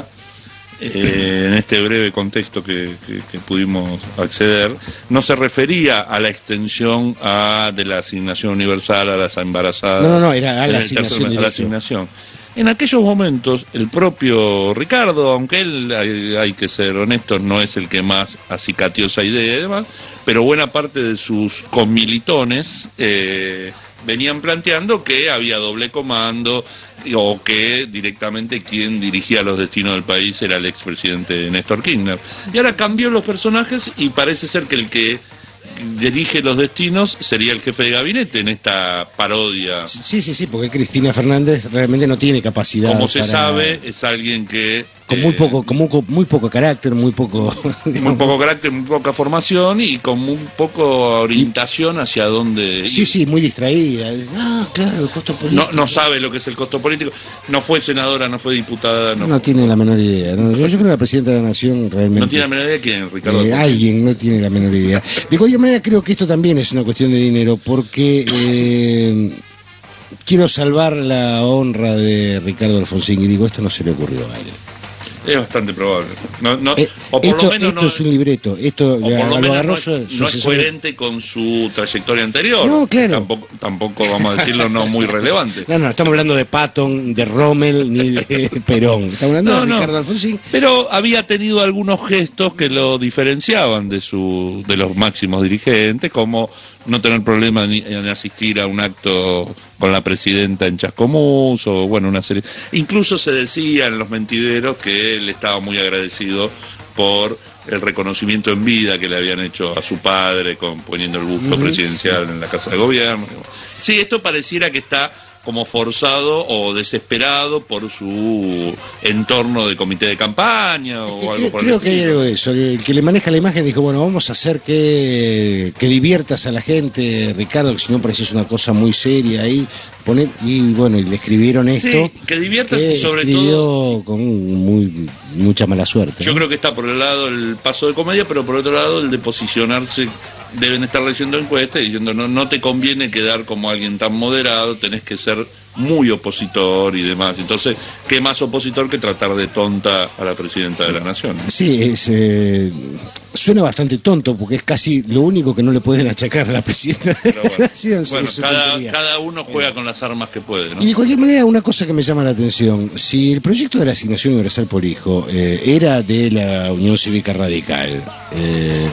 eh, en este breve contexto que, que, que pudimos acceder, no se refería a la extensión a, de la asignación universal a las embarazadas. No, no, no, era a la asignación. Tercer, a la asignación. En aquellos momentos, el propio Ricardo, aunque él, hay, hay que ser honestos, no es el que más acicateó esa idea y demás, pero buena parte de sus comilitones eh, venían planteando que había doble comando o que directamente quien dirigía los destinos del país era el expresidente Néstor Kirchner. Y ahora cambió los personajes y parece ser que el que dirige los destinos sería el jefe de gabinete en esta parodia. Sí, sí, sí, porque Cristina Fernández realmente no tiene capacidad. Como se para... sabe, es alguien que... Con eh, muy poco, con muy, muy poco carácter, muy poco... Muy poco carácter, muy poca formación y con muy poco orientación hacia dónde... Sí, ir. sí, muy distraída. Ah, claro, el costo político. No, no sabe lo que es el costo político. No fue senadora, no fue diputada. No, no tiene la menor idea. No, yo, yo creo que la presidenta de la Nación realmente... No tiene la menor idea quién, Ricardo. Eh, alguien no tiene la menor idea. De cualquier manera, creo que esto también es una cuestión de dinero, porque... Eh, quiero salvar la honra de Ricardo Alfonsín y digo, esto no se le ocurrió a él. Es bastante probable. No, no, eh, o por esto, lo menos esto no, es un libreto. Esto o por lo menos agarró no, su, es, su no es coherente con su trayectoria anterior. No, claro. Tampoco, tampoco, vamos a decirlo, no muy relevante. No, no, estamos hablando de Patton, de Rommel, ni de Perón. Estamos hablando no, de Ricardo no. Alfonsín. Pero había tenido algunos gestos que lo diferenciaban de, su, de los máximos dirigentes, como no tener problema en, en asistir a un acto con la presidenta en Chascomús, o bueno, una serie. Incluso se decía en los mentideros que él estaba muy agradecido por el reconocimiento en vida que le habían hecho a su padre, con, poniendo el busto uh-huh. presidencial en la Casa de Gobierno. Sí, esto pareciera que está como forzado o desesperado por su entorno de comité de campaña o creo, algo por creo el que hay algo de eso. El que le maneja la imagen dijo, bueno, vamos a hacer que, que diviertas a la gente, Ricardo, que si no pareces una cosa muy seria ahí. Poner, y bueno, y le escribieron esto. Sí, que diviertas que y sobre escribió todo con muy, mucha mala suerte. Yo ¿no? creo que está por el lado el paso de comedia, pero por otro lado el de posicionarse. Deben estar leyendo encuestas y diciendo no, no te conviene quedar como alguien tan moderado, tenés que ser muy opositor y demás. Entonces, ¿qué más opositor que tratar de tonta a la presidenta de la Nación? Sí, es, eh, suena bastante tonto porque es casi lo único que no le pueden achacar a la presidenta de Pero la bueno, Nación. Bueno, es cada, cada uno juega con las armas que puede, ¿no? Y de cualquier manera, una cosa que me llama la atención, si el proyecto de la asignación universal por hijo eh, era de la Unión Cívica Radical, eh,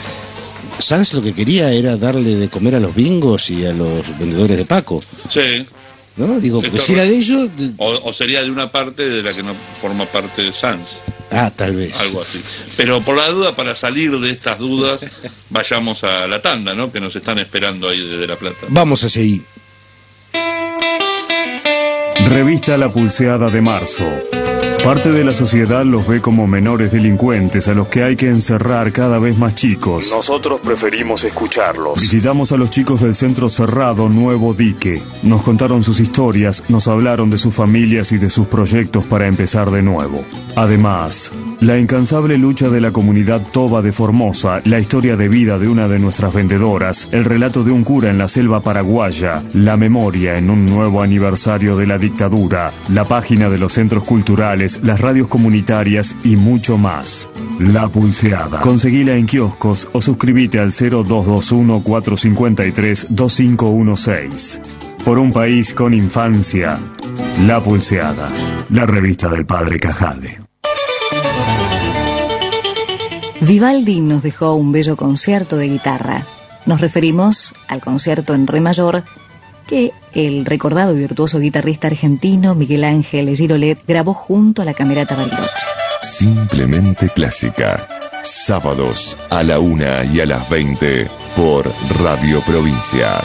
Sanz lo que quería era darle de comer a los bingos y a los vendedores de Paco. Sí. ¿No? Digo, porque Esto, si era de ellos... O, o sería de una parte de la que no forma parte de Sanz. Ah, tal vez. Algo así. Pero por la duda, para salir de estas dudas, vayamos a la tanda, ¿no? Que nos están esperando ahí desde La Plata. Vamos a seguir. Revista La Pulseada de marzo. Parte de la sociedad los ve como menores delincuentes a los que hay que encerrar cada vez más chicos. Nosotros preferimos escucharlos. Visitamos a los chicos del centro cerrado Nuevo Dique. Nos contaron sus historias, nos hablaron de sus familias y de sus proyectos para empezar de nuevo. Además, la incansable lucha de la comunidad toba de Formosa, la historia de vida de una de nuestras vendedoras, el relato de un cura en la selva paraguaya, la memoria en un nuevo aniversario de la dictadura, la página de los centros culturales, las radios comunitarias y mucho más. La Pulseada. Conseguila en kioscos o suscríbete al cero dos dos uno, cuatro cinco tres, dos cinco uno seis. Por un país con infancia. La Pulseada. La revista del padre Cajade. Vivaldi nos dejó un bello concierto de guitarra. Nos referimos al concierto en re mayor que el recordado y virtuoso guitarrista argentino Miguel Ángel Girolet grabó junto a la Camerata Bariloche. Simplemente clásica. Sábados a la una y a las veinte por Radio Provincia.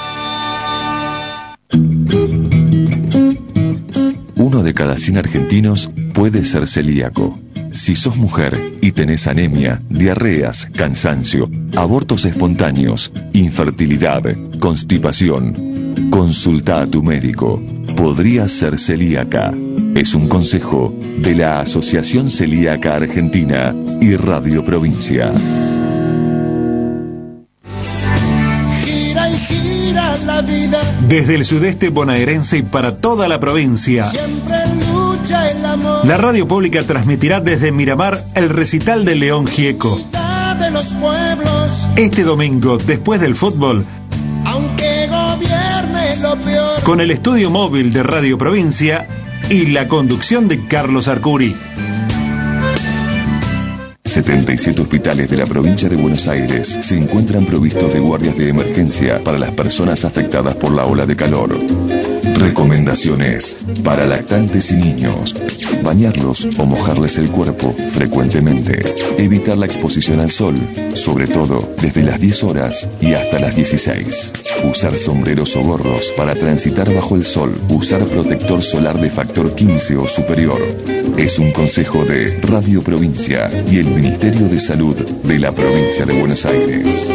Uno de cada cien argentinos puede ser celíaco. Si sos mujer y tenés anemia, diarreas, cansancio, abortos espontáneos, infertilidad, constipación, consulta a tu médico. Podrías ser celíaca. Es un consejo de la Asociación Celíaca Argentina y Radio Provincia. Gira y gira la vida. Desde el sudeste bonaerense y para toda la provincia, Siempre lucha el amor. la radio pública transmitirá desde Miramar el recital de León Gieco. De los pueblos, Este domingo, después del fútbol, aunque gobierne lo peor. con el estudio móvil de Radio Provincia y la conducción de Carlos Arcuri. setenta y siete hospitales de la provincia de Buenos Aires se encuentran provistos de guardias de emergencia para las personas afectadas por la ola de calor. Recomendaciones para lactantes y niños: bañarlos o mojarles el cuerpo frecuentemente. Evitar la exposición al sol, sobre todo desde las diez horas y hasta las dieciséis. Usar sombreros o gorros para transitar bajo el sol. Usar protector solar de factor quince o superior. Es un consejo de Radio Provincia y el Ministerio de Salud de la provincia de Buenos Aires.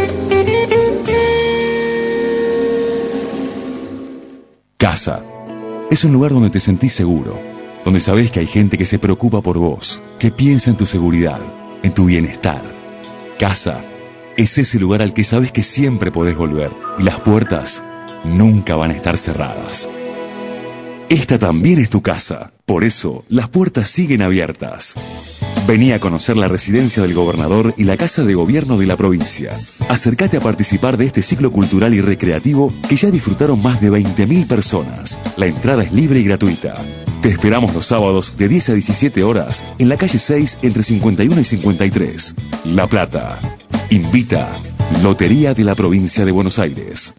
Casa. Es un lugar donde te sentís seguro, donde sabés que hay gente que se preocupa por vos, que piensa en tu seguridad, en tu bienestar. Casa es ese lugar al que sabés que siempre podés volver y las puertas nunca van a estar cerradas. Esta también es tu casa, por eso las puertas siguen abiertas. Vení a conocer la residencia del gobernador y la casa de gobierno de la provincia. Acércate a participar de este ciclo cultural y recreativo que ya disfrutaron más de veinte mil personas. La entrada es libre y gratuita. Te esperamos los sábados de diez a diecisiete horas en la calle seis entre cincuenta y uno y cincuenta y tres. La Plata. Invita Lotería de la Provincia de Buenos Aires.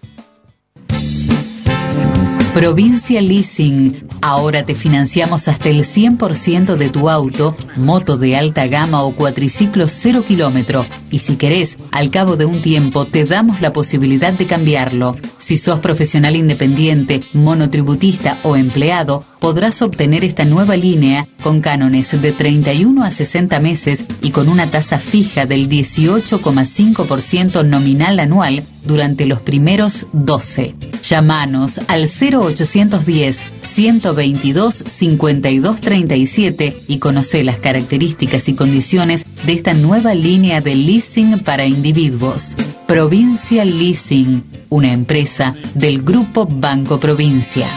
Provincia Leasing. Ahora te financiamos hasta el cien por ciento de tu auto, moto de alta gama o cuatriciclo cero kilómetro. Y si querés, al cabo de un tiempo te damos la posibilidad de cambiarlo. Si sos profesional independiente, monotributista o empleado, podrás obtener esta nueva línea con cánones de treinta y uno a sesenta meses y con una tasa fija del dieciocho coma cinco por ciento nominal anual durante los primeros doce. Llámanos al cero ochocientos diez, ciento veintidós, cincuenta y dos treinta y siete y conoce las características y condiciones de esta nueva línea de leasing para individuos. Provincia Leasing, una empresa del Grupo Banco Provincia.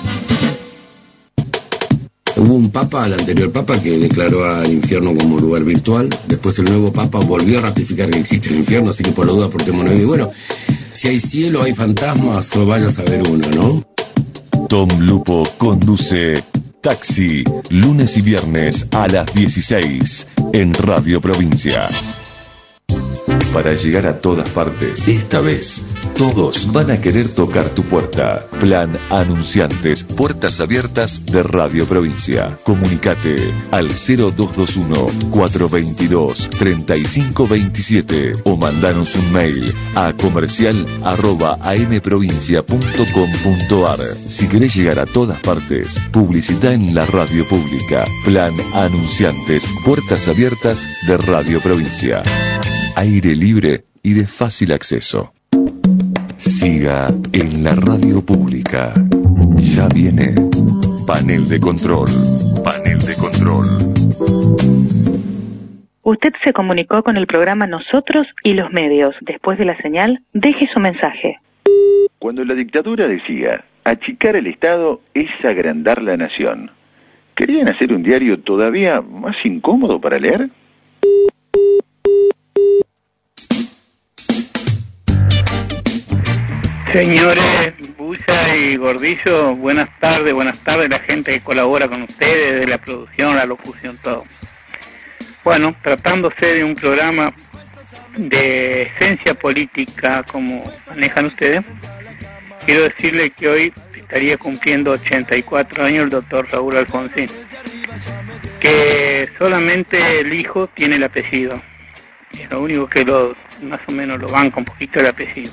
Hubo un papa, el anterior papa, que declaró al infierno como lugar virtual. Después el nuevo papa volvió a ratificar que existe el infierno, así que por la duda portémonos bien. Y bueno, si hay cielo, hay fantasmas, o vaya a saber uno, ¿no? Tom Lupo conduce Taxi, lunes y viernes a las dieciséis en Radio Provincia. Para llegar a todas partes, esta vez, todos van a querer tocar tu puerta. Plan Anunciantes, puertas abiertas de Radio Provincia. Comunicate al cero dos dos uno, cuatro dos dos, tres cinco dos siete o mandanos un mail a comercial arroba amprovincia punto com punto ar. Si querés llegar a todas partes, publicita en la radio pública. Plan Anunciantes, puertas abiertas de Radio Provincia. Aire libre y de fácil acceso. Siga en la radio pública. Ya viene Panel de Control. Panel de Control. Usted se comunicó con el programa Nosotros y los Medios. Después de la señal, deje su mensaje. Cuando la dictadura decía, achicar el Estado es agrandar la nación, ¿querían hacer un diario todavía más incómodo para leer? Señores Bulla y Gordillo, buenas tardes, buenas tardes la gente que colabora con ustedes, de la producción, la locución, todo. Bueno, tratándose de un programa de esencia política como manejan ustedes, quiero decirle que hoy estaría cumpliendo ochenta y cuatro años el doctor Raúl Alfonsín, que solamente el hijo tiene el apellido, es lo único que lo, más o menos lo banca un poquito el apellido.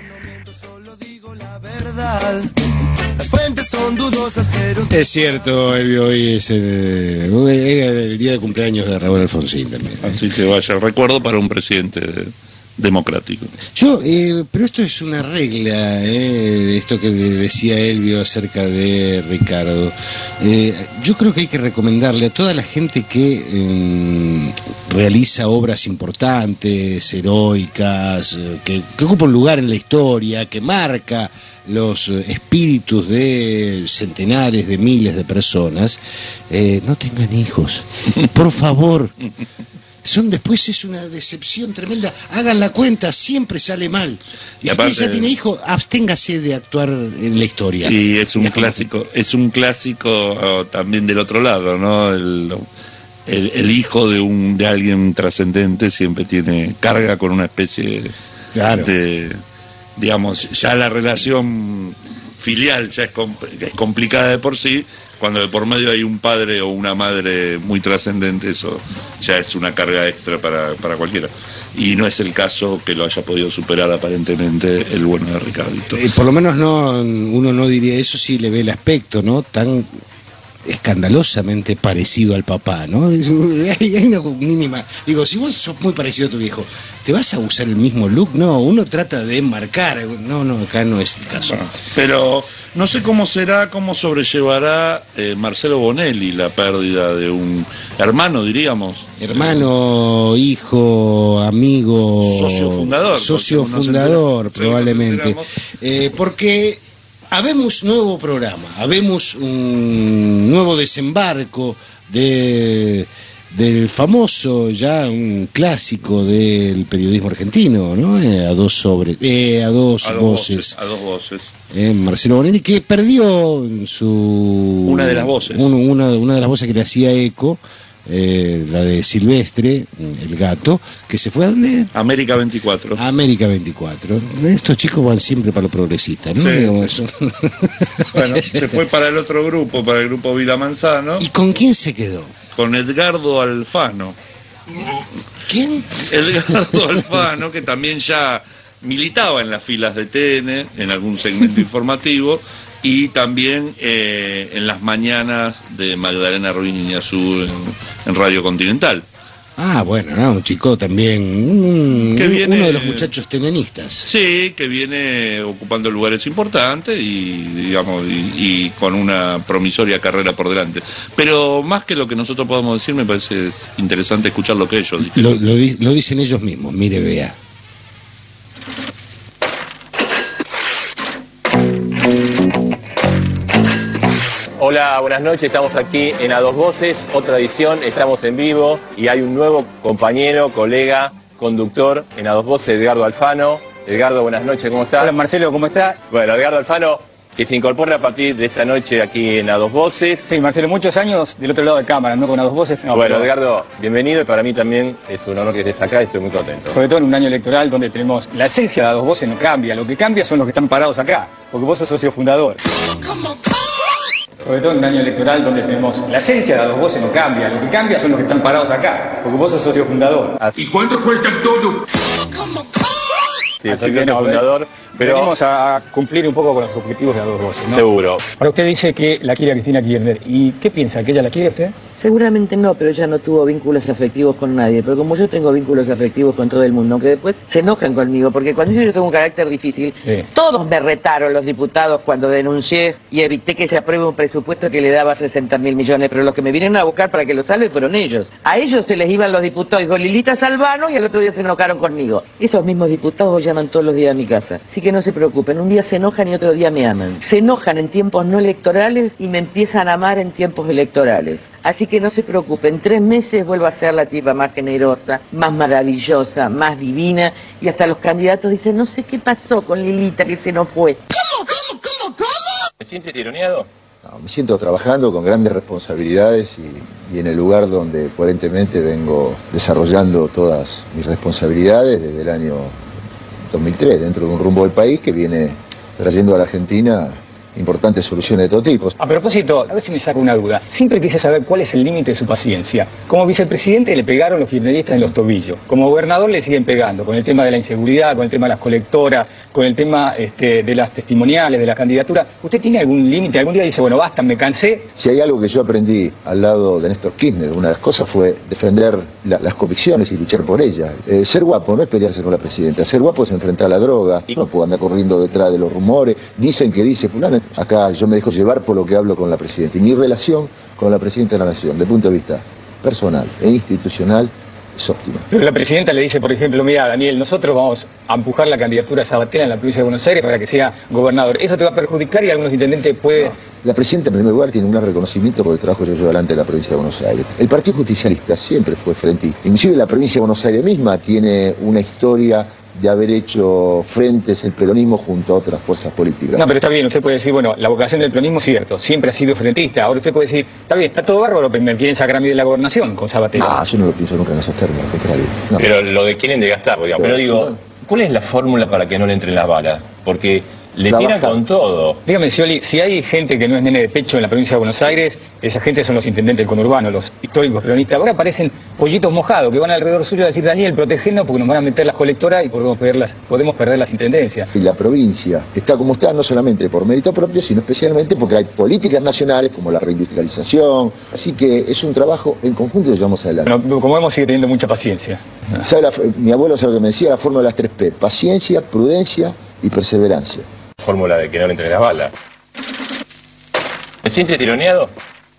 Las fuentes son dudosas, pero... Es cierto, Elvio, hoy es el, hoy era el día de cumpleaños de Raúl Alfonsín también. Así que vaya, recuerdo para un presidente democrático. Yo, eh, pero esto es una regla, eh, esto que decía Elvio acerca de Ricardo. Eh, yo creo que hay que recomendarle a toda la gente que eh, realiza obras importantes, heroicas, eh, que, que ocupa un lugar en la historia, que marca los espíritus de centenares, de miles de personas, eh, no tengan hijos, por favor. Son después es una decepción tremenda. Hagan la cuenta, siempre sale mal. Y, y aparte, si usted ya tiene hijos, absténgase de actuar en la historia. Y es un clásico, es un clásico oh, también del otro lado, ¿no? El, el, el hijo de un de alguien trascendente siempre tiene carga con una especie claro. de, digamos, ya la relación filial ya es, compl- es complicada de por sí. Cuando de por medio hay un padre o una madre muy trascendente, eso ya es una carga extra para, para cualquiera. Y no es el caso que lo haya podido superar aparentemente el bueno de Ricardito. Eh, por lo menos no, uno no diría eso si le ve el aspecto, ¿no? Tan escandalosamente parecido al papá, ¿no? Hay una mínima. Digo, si vos sos muy parecido a tu viejo, ¿te vas a usar el mismo look? No, uno trata de enmarcar. No, no, acá no es el caso. No, pero no sé cómo será, cómo sobrellevará eh, Marcelo Bonelli la pérdida de un hermano, diríamos. Hermano, hijo, amigo. Socio fundador. Socio fundador, probablemente. Eh, porque habemos nuevo programa, habemos un nuevo desembarco de del famoso, ya un clásico del periodismo argentino, ¿no? Eh, a dos sobre, eh, a dos, a dos voces. voces. A dos voces. Eh, Marcelo Bonelli, que perdió su una de las voces. Un, una, una de las voces que le hacía eco. Eh, la de Silvestre, el gato, que se fue a ¿dónde? América veinticuatro. América veinticuatro. Estos chicos van siempre para los progresistas, ¿no? Sí, Digamos, sí. Bueno, se fue para el otro grupo, para el grupo Vila Manzano. ¿Y con quién se quedó? Con Edgardo Alfano. ¿Quién? Edgardo Alfano, que también ya militaba en las filas de T N, en algún segmento informativo, y también eh, en las mañanas de Magdalena Ruiz Iñazú en, en Radio Continental. Ah, bueno, ¿no? Un chico también, un, que viene, uno de los muchachos tenenistas. Sí, que viene ocupando lugares importantes y, digamos, y, y con una promisoria carrera por delante. Pero más que lo que nosotros podamos decir, me parece interesante escuchar lo que ellos dicen. Lo, lo, lo dicen ellos mismos, mire, vea. Hola, buenas noches, estamos aquí en A Dos Voces, otra edición, estamos en vivo y hay un nuevo compañero, colega, conductor en A Dos Voces, Edgardo Alfano. Edgardo, buenas noches, ¿cómo estás? Hola Marcelo, ¿cómo estás? Bueno, Edgardo Alfano que se incorpora a partir de esta noche aquí en A Dos Voces. Sí, Marcelo, muchos años del otro lado de cámara, no con A Dos Voces. No, bueno, pero... Edgardo, bienvenido y para mí también es un honor que estés acá y estoy muy contento. Sobre todo en un año electoral donde tenemos la esencia de A Dos Voces no cambia, lo que cambia son los que están parados acá, porque vos sos socio fundador. Sobre todo en un año electoral donde tenemos la esencia de A Dos Voces no cambia, lo que cambia son los que están parados acá, porque vos sos socio fundador. ¿Y cuánto cuesta todo? Sí, soy socio fundador, pero venimos a cumplir un poco con los objetivos de A Dos Voces, ¿no? Seguro. Ahora usted dice que la quiere a Cristina Kirchner, ¿y qué piensa? ¿Que ella la quiere usted? Seguramente no, pero ella no tuvo vínculos afectivos con nadie. Pero como yo tengo vínculos afectivos con todo el mundo, que después se enojan conmigo, porque cuando yo tengo un carácter difícil, sí. Todos me retaron los diputados cuando denuncié y evité que se apruebe un presupuesto que le daba sesenta mil millones, pero los que me vinieron a buscar para que lo salve fueron ellos. A ellos se les iban los diputados, dijo Lilita Salvano, y al otro día se enojaron conmigo. Esos mismos diputados llaman todos los días a mi casa. Así que no se preocupen, un día se enojan y otro día me aman. Se enojan en tiempos no electorales y me empiezan a amar en tiempos electorales. Así que no se preocupen, en tres meses vuelvo a ser la tipa más generosa, más maravillosa, más divina, y hasta los candidatos dicen, no sé qué pasó con Lilita que se nos fue. ¿Cómo, cómo, cómo, cómo? ¿Me sientes tironeado? No, me siento trabajando con grandes responsabilidades y, y en el lugar donde coherentemente vengo desarrollando todas mis responsabilidades desde el año dos mil tres, dentro de un rumbo del país que viene trayendo a la Argentina importantes soluciones de todo tipo. A propósito, a ver si me saco una duda. Siempre quise saber cuál es el límite de su paciencia. Como vicepresidente le pegaron los kirchneristas en los tobillos. Como gobernador le siguen pegando con el tema de la inseguridad, con el tema de las colectoras, con el tema este, de las testimoniales, de la candidatura. ¿Usted tiene algún límite? ¿Algún día dice, bueno, basta, me cansé? Si hay algo que yo aprendí al lado de Néstor Kirchner, una de las cosas fue defender la, las convicciones y luchar por ellas. Eh, ser guapo no es pelearse con la presidenta. Ser guapo es enfrentar la droga. No puedo andar corriendo detrás de los rumores. Dicen que dice fulano. Acá yo me dejo llevar por lo que hablo con la presidenta. Y mi relación con la presidenta de la Nación, desde el punto de vista personal e institucional, es óptima. Pero la presidenta le dice, por ejemplo, mira, Daniel, nosotros vamos a empujar la candidatura de Sabatella en la provincia de Buenos Aires para que sea gobernador. ¿Eso te va a perjudicar y algunos intendentes pueden...? No. La presidenta, en primer lugar, tiene un gran reconocimiento por el trabajo que yo llevo adelante en la provincia de Buenos Aires. El Partido Justicialista siempre fue frentista. Inclusive la provincia de Buenos Aires misma tiene una historia de haber hecho frentes el peronismo junto a otras fuerzas políticas. No, pero está bien, usted puede decir, bueno, la vocación del peronismo es cierto, siempre ha sido frentista. Ahora usted puede decir, está bien, está todo bárbaro, pero me quieren sacar a mí de la gobernación con Sabatella. Ah, yo no lo pienso nunca en esos términos, al contrario. No. Pero lo de quieren de gastar, digamos. Pero digo, ¿cuál es la fórmula para que no le entren las balas? Porque le tiran con todo. Dígame, Scioli, si hay gente que no es nene de pecho en la provincia de Buenos Aires, esa gente son los intendentes del conurbano, los históricos peronistas. Ahora aparecen pollitos mojados que van alrededor suyo a decir, Daniel, protegernos porque nos van a meter las colectoras y podemos perder las, podemos perder las intendencias. Y la provincia está como está, no solamente por mérito propio, sino especialmente porque hay políticas nacionales como la reindustrialización. Así que es un trabajo en conjunto que llevamos adelante. Bueno, como vemos, sigue teniendo mucha paciencia. ¿Sabe la, mi abuelo sabe lo que me decía, la fórmula de las tres P: paciencia, prudencia y perseverancia. Fórmula de que no le entren las balas. ¿Me siente tironeado?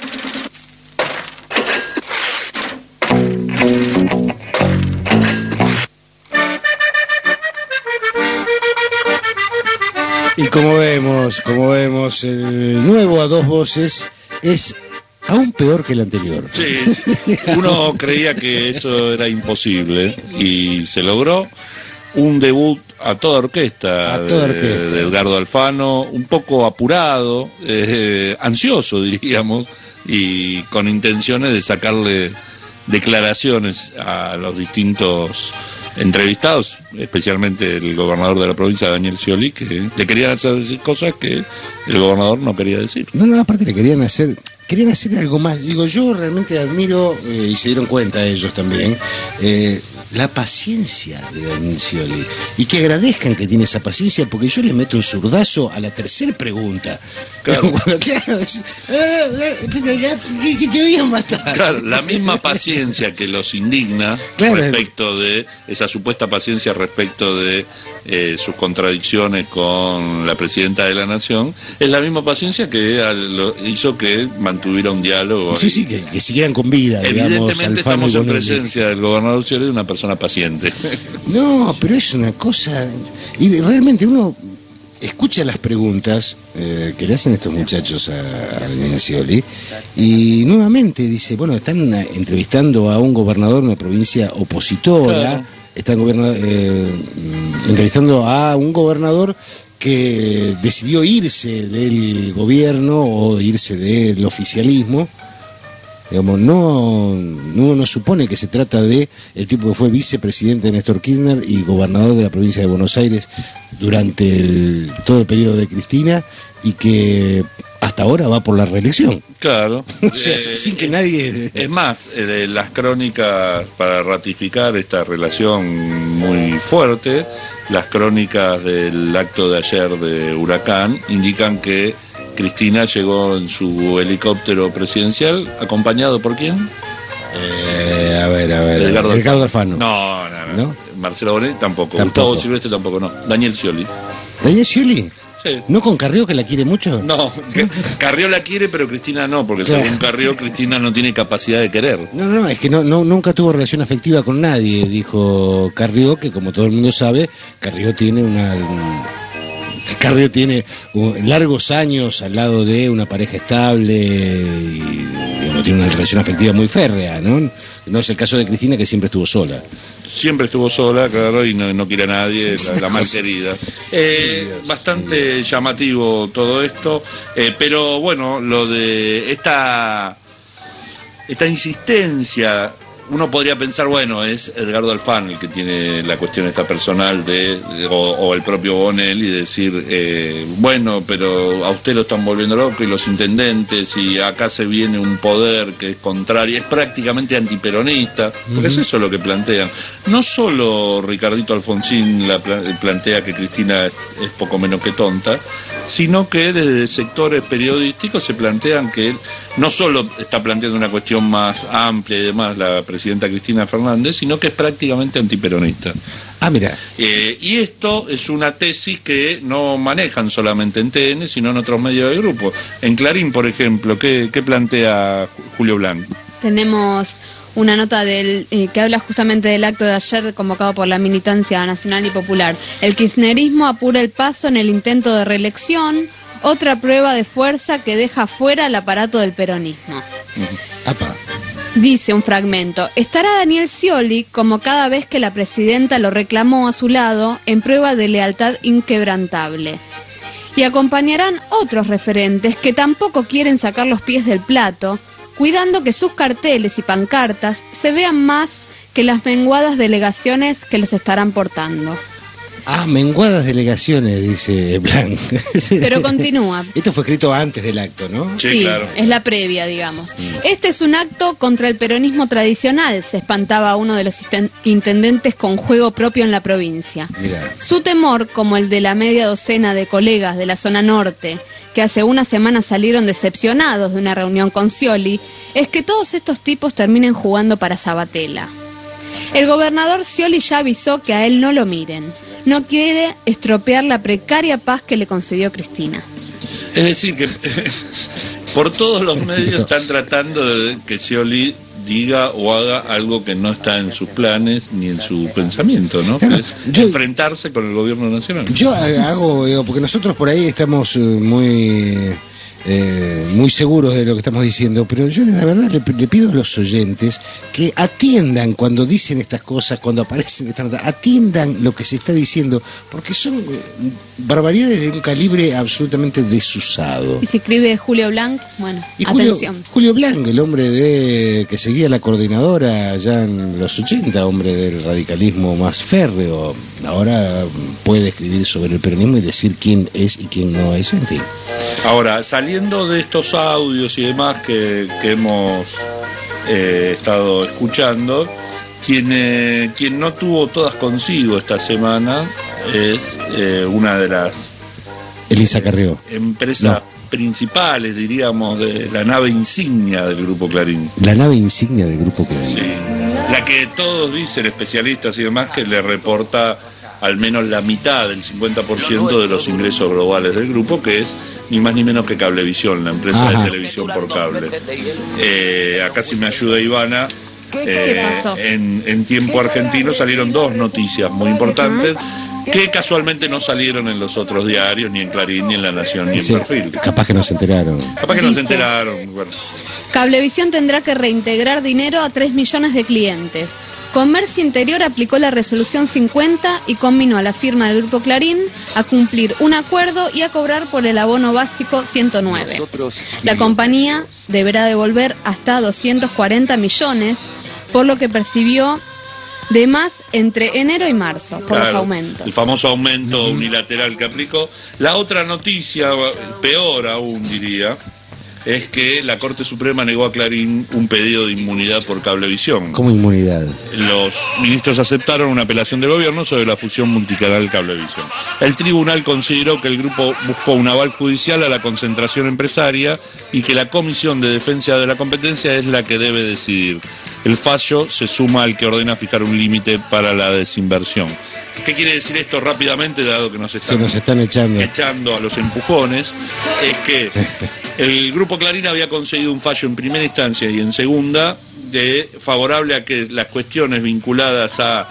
Y como vemos, como vemos, el nuevo A Dos Voces es aún peor que el anterior. Sí, sí. Uno creía que eso era imposible y se logró. Un debut a toda orquesta, a toda orquesta. De, de Edgardo Alfano, un poco apurado, eh, ansioso diríamos, y con intenciones de sacarle declaraciones a los distintos entrevistados, especialmente el gobernador de la provincia, Daniel Scioli, que le querían hacer decir cosas que el gobernador no quería decir. No, no, aparte le querían hacer, querían hacer algo más. Digo, yo realmente admiro, eh, y se dieron cuenta ellos también, eh, la paciencia de Daniel Scioli, y que agradezcan que tiene esa paciencia, porque yo le meto el zurdazo a la tercera pregunta. Claro. Cuando, claro, que te voy a matar. Claro, la misma paciencia que los indigna, claro, respecto de esa supuesta paciencia respecto de eh, sus contradicciones con la presidenta de la Nación, es la misma paciencia que al, lo, hizo que mantuviera un diálogo. Sí, y, sí, que, que siguieran con vida. Evidentemente digamos, estamos en presencia del gobernador Scioli, de una persona paciente. No, pero es una cosa, y realmente uno escucha las preguntas eh, que le hacen estos muchachos a, a Daniel Scioli, y nuevamente dice, bueno, están entrevistando a un gobernador de una provincia opositora, claro. Están eh, entrevistando a un gobernador que decidió irse del gobierno o irse del oficialismo. Digamos, no, uno no supone que se trata de el tipo que fue vicepresidente de Néstor Kirchner y gobernador de la provincia de Buenos Aires durante el, todo el periodo de Cristina, y que hasta ahora va por la reelección. Claro. O sea, eh, sin que nadie... Es más, eh, las crónicas para ratificar esta relación muy fuerte, las crónicas del acto de ayer de Huracán indican que Cristina llegó en su helicóptero presidencial, acompañado por quién? Eh, a ver, a ver. Edgardo Ricardo Alfano. No, no, no. ¿No? Marcelo Bonet tampoco. Tampoco. Gustavo Silvestre tampoco, no. Daniel Scioli. ¿Daniel Scioli? Sí. ¿No con Carrió, que la quiere mucho? No, Carrió la quiere, pero Cristina no, porque Claro. según Carrió, Cristina no tiene capacidad de querer. No, no, es que no, no, nunca tuvo relación afectiva con nadie, dijo Carrió, que como todo el mundo sabe, Carrió tiene una... Carrió tiene uh, largos años al lado de una pareja estable y digamos, tiene una relación afectiva muy férrea, ¿no? No es el caso de Cristina, que siempre estuvo sola. Siempre estuvo sola, claro, y no, no quiere a nadie, la, la mal querida. Eh, bastante llamativo todo esto, eh, pero bueno, lo de esta, esta insistencia, uno podría pensar, bueno, es Edgardo Alfano el que tiene la cuestión esta personal de, de o, o el propio Bonelli, y decir, eh, bueno, pero a usted lo están volviendo loco y los intendentes, y acá se viene un poder que es contrario, es prácticamente antiperonista, porque Uh-huh. es eso lo que plantean. No solo Ricardito Alfonsín la pla- plantea que Cristina es, es poco menos que tonta, sino que desde sectores periodísticos se plantean que él no solo está planteando una cuestión más amplia y demás, la presidenta Cristina Fernández, sino que es prácticamente antiperonista. Ah, mira. Eh, y esto es una tesis que no manejan solamente en T N, sino en otros medios de grupo. En Clarín, por ejemplo, ¿qué, qué plantea Julio Blanco? Tenemos una nota del eh, que habla justamente del acto de ayer convocado por la militancia nacional y popular. El kirchnerismo apura el paso en el intento de reelección, otra prueba de fuerza que deja fuera el aparato del peronismo. Apa. Dice un fragmento: estará Daniel Scioli, como cada vez que la presidenta lo reclamó a su lado, en prueba de lealtad inquebrantable. Y acompañarán otros referentes que tampoco quieren sacar los pies del plato, cuidando que sus carteles y pancartas se vean más que las menguadas delegaciones que los estarán portando. Ah, menguadas delegaciones, dice Blanc. Pero continúa. Esto fue escrito antes del acto, ¿no? Sí, es la previa, digamos. Este es un acto contra el peronismo tradicional, se espantaba uno de los isten- intendentes con juego propio en la provincia. Mira. Su temor, como el de la media docena de colegas de la zona norte, que hace una semana salieron decepcionados de una reunión con Scioli, es que todos estos tipos terminen jugando para Sabatella. El gobernador Scioli ya avisó que a él no lo miren. No quiere estropear la precaria paz que le concedió Cristina. Es decir, que por todos los medios están tratando de que Scioli diga o haga algo que no está en sus planes ni en su pensamiento, ¿no? Que es yo- enfrentarse con el gobierno nacional. Yo hago, digo, porque nosotros por ahí estamos eh, muy eh, muy seguros de lo que estamos diciendo, pero yo la verdad le, le pido a los oyentes que atiendan cuando dicen estas cosas, cuando aparecen estas notas, atiendan lo que se está diciendo, porque son eh, barbaridades de un calibre absolutamente desusado. Y si escribe Julio Blanc, bueno, Y Julio, atención. Julio Blanc, el hombre de que seguía la coordinadora allá en los ochenta, hombre del radicalismo más férreo, ahora puede escribir sobre el peronismo y decir quién es y quién no es, en fin. Ahora, saliendo de estos audios y demás que, que hemos eh, estado escuchando, quien, eh, quien no tuvo todas consigo esta semana es eh, una de las Elisa Carrió. empresas principales, diríamos, de la nave insignia del Grupo Clarín. La nave insignia del Grupo Clarín. Sí, la que todos dicen, especialistas y demás, que le reporta al menos la mitad, del cincuenta por ciento de los ingresos globales del grupo, que es ni más ni menos que Cablevisión, la empresa Ajá. de televisión por cable. Eh, acá si me ayuda Ivana, eh, pasó? en, en tiempo argentino salieron dos noticias muy importantes que casualmente no salieron en los otros diarios, ni en Clarín, ni en La Nación, ni en Sí, Perfil. capaz que no se enteraron. Capaz que no se Dice- enteraron. Bueno. Cablevisión tendrá que reintegrar dinero a tres millones de clientes. Comercio Interior aplicó la resolución cincuenta y conminó a la firma del Grupo Clarín a cumplir un acuerdo y a cobrar por el abono básico ciento nueve. La compañía deberá devolver hasta doscientos cuarenta millones por lo que percibió de más entre enero y marzo, por claro, los aumentos. El famoso aumento uh-huh. unilateral que aplicó. La otra noticia, peor aún diría, es que la Corte Suprema negó a Clarín un pedido de inmunidad por Cablevisión. ¿Cómo inmunidad? Los ministros aceptaron una apelación del gobierno sobre la fusión multicanal Cablevisión. El tribunal consideró que el grupo buscó un aval judicial a la concentración empresaria y que la Comisión de Defensa de la Competencia es la que debe decidir. El fallo se suma al que ordena fijar un límite para la desinversión. ¿Qué quiere decir esto rápidamente, dado que nos están, Se nos están echando. echando a los empujones? Es que el Grupo Clarín había conseguido un fallo en primera instancia y en segunda de favorable a que las cuestiones vinculadas a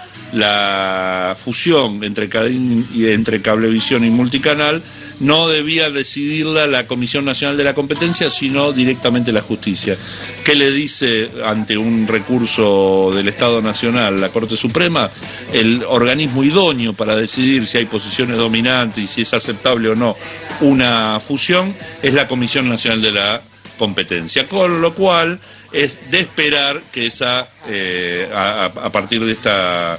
la fusión entre, Clarín y, entre Cablevisión y Multicanal no debía decidirla la Comisión Nacional de la Competencia, sino directamente la justicia. ¿Qué le dice ante un recurso del Estado Nacional la Corte Suprema? El organismo idóneo para decidir si hay posiciones dominantes y si es aceptable o no una fusión es la Comisión Nacional de la Competencia, con lo cual es de esperar que esa, eh, a, a partir de esta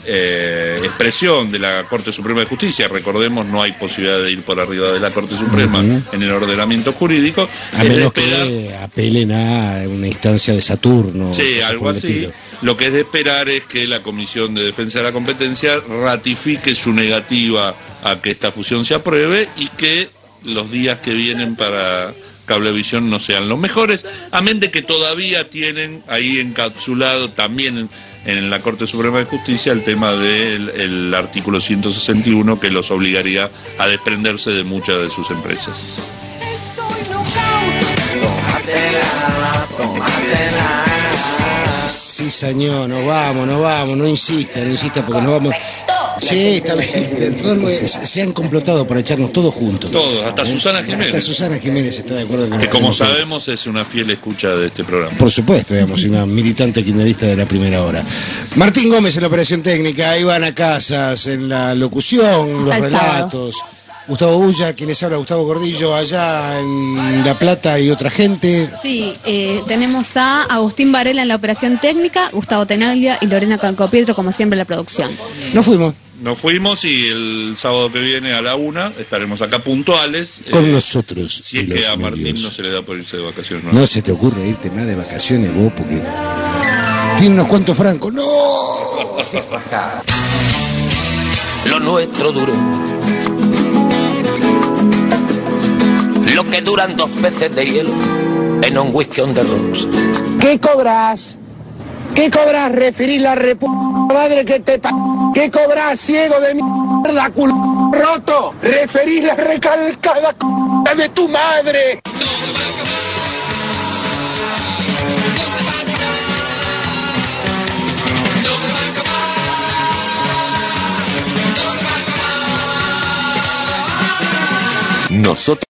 Eh, expresión de la Corte Suprema de Justicia, recordemos, no hay posibilidad de ir por arriba de la Corte Suprema uh-huh. en el ordenamiento jurídico, a menos esperar... que apelen a una instancia de Saturno. Sí, algo así. Lo que es de esperar es que la Comisión de Defensa de la Competencia ratifique su negativa a que esta fusión se apruebe y que los días que vienen para Cablevisión no sean los mejores, amén de que todavía tienen ahí encapsulado también en, en la Corte Suprema de Justicia el tema del el artículo ciento sesenta y uno que los obligaría a desprenderse de muchas de sus empresas. Sí, señor, nos vamos, nos vamos, no insista, no insista porque nos vamos. Sí, está bien. Todos se han complotado para echarnos todos juntos. Todos, hasta Susana Jiménez. Hasta Susana Jiménez está de acuerdo con que como sabemos es una fiel escucha de este programa. Por supuesto, digamos, una militante kirchnerista de la primera hora. Martín Gómez en la operación técnica, Ivana Casas en la locución, los relatos. Gustavo Ulla, quien les habla, Gustavo Gordillo, allá en La Plata y otra gente. Sí, eh, tenemos a Agustín Varela en la operación técnica, Gustavo Tenaglia y Lorena Calcopietro, como siempre, en la producción. Nos fuimos. Nos fuimos y el sábado que viene a la una estaremos acá puntuales. Con eh, nosotros. Si es que a Martín medios. No se le da por irse de vacaciones. No, no se te ocurre irte más de vacaciones vos, porque tiene unos cuantos francos. ¡No! Lo nuestro duró lo que duran dos peces de hielo en un whisky on the rocks. ¿Qué cobras? ¿Qué cobras? Referir la reputa madre que te pa... ¿Qué cobras, ciego de mierda, culo roto? Referís la recalcada c... de tu madre. Nosotros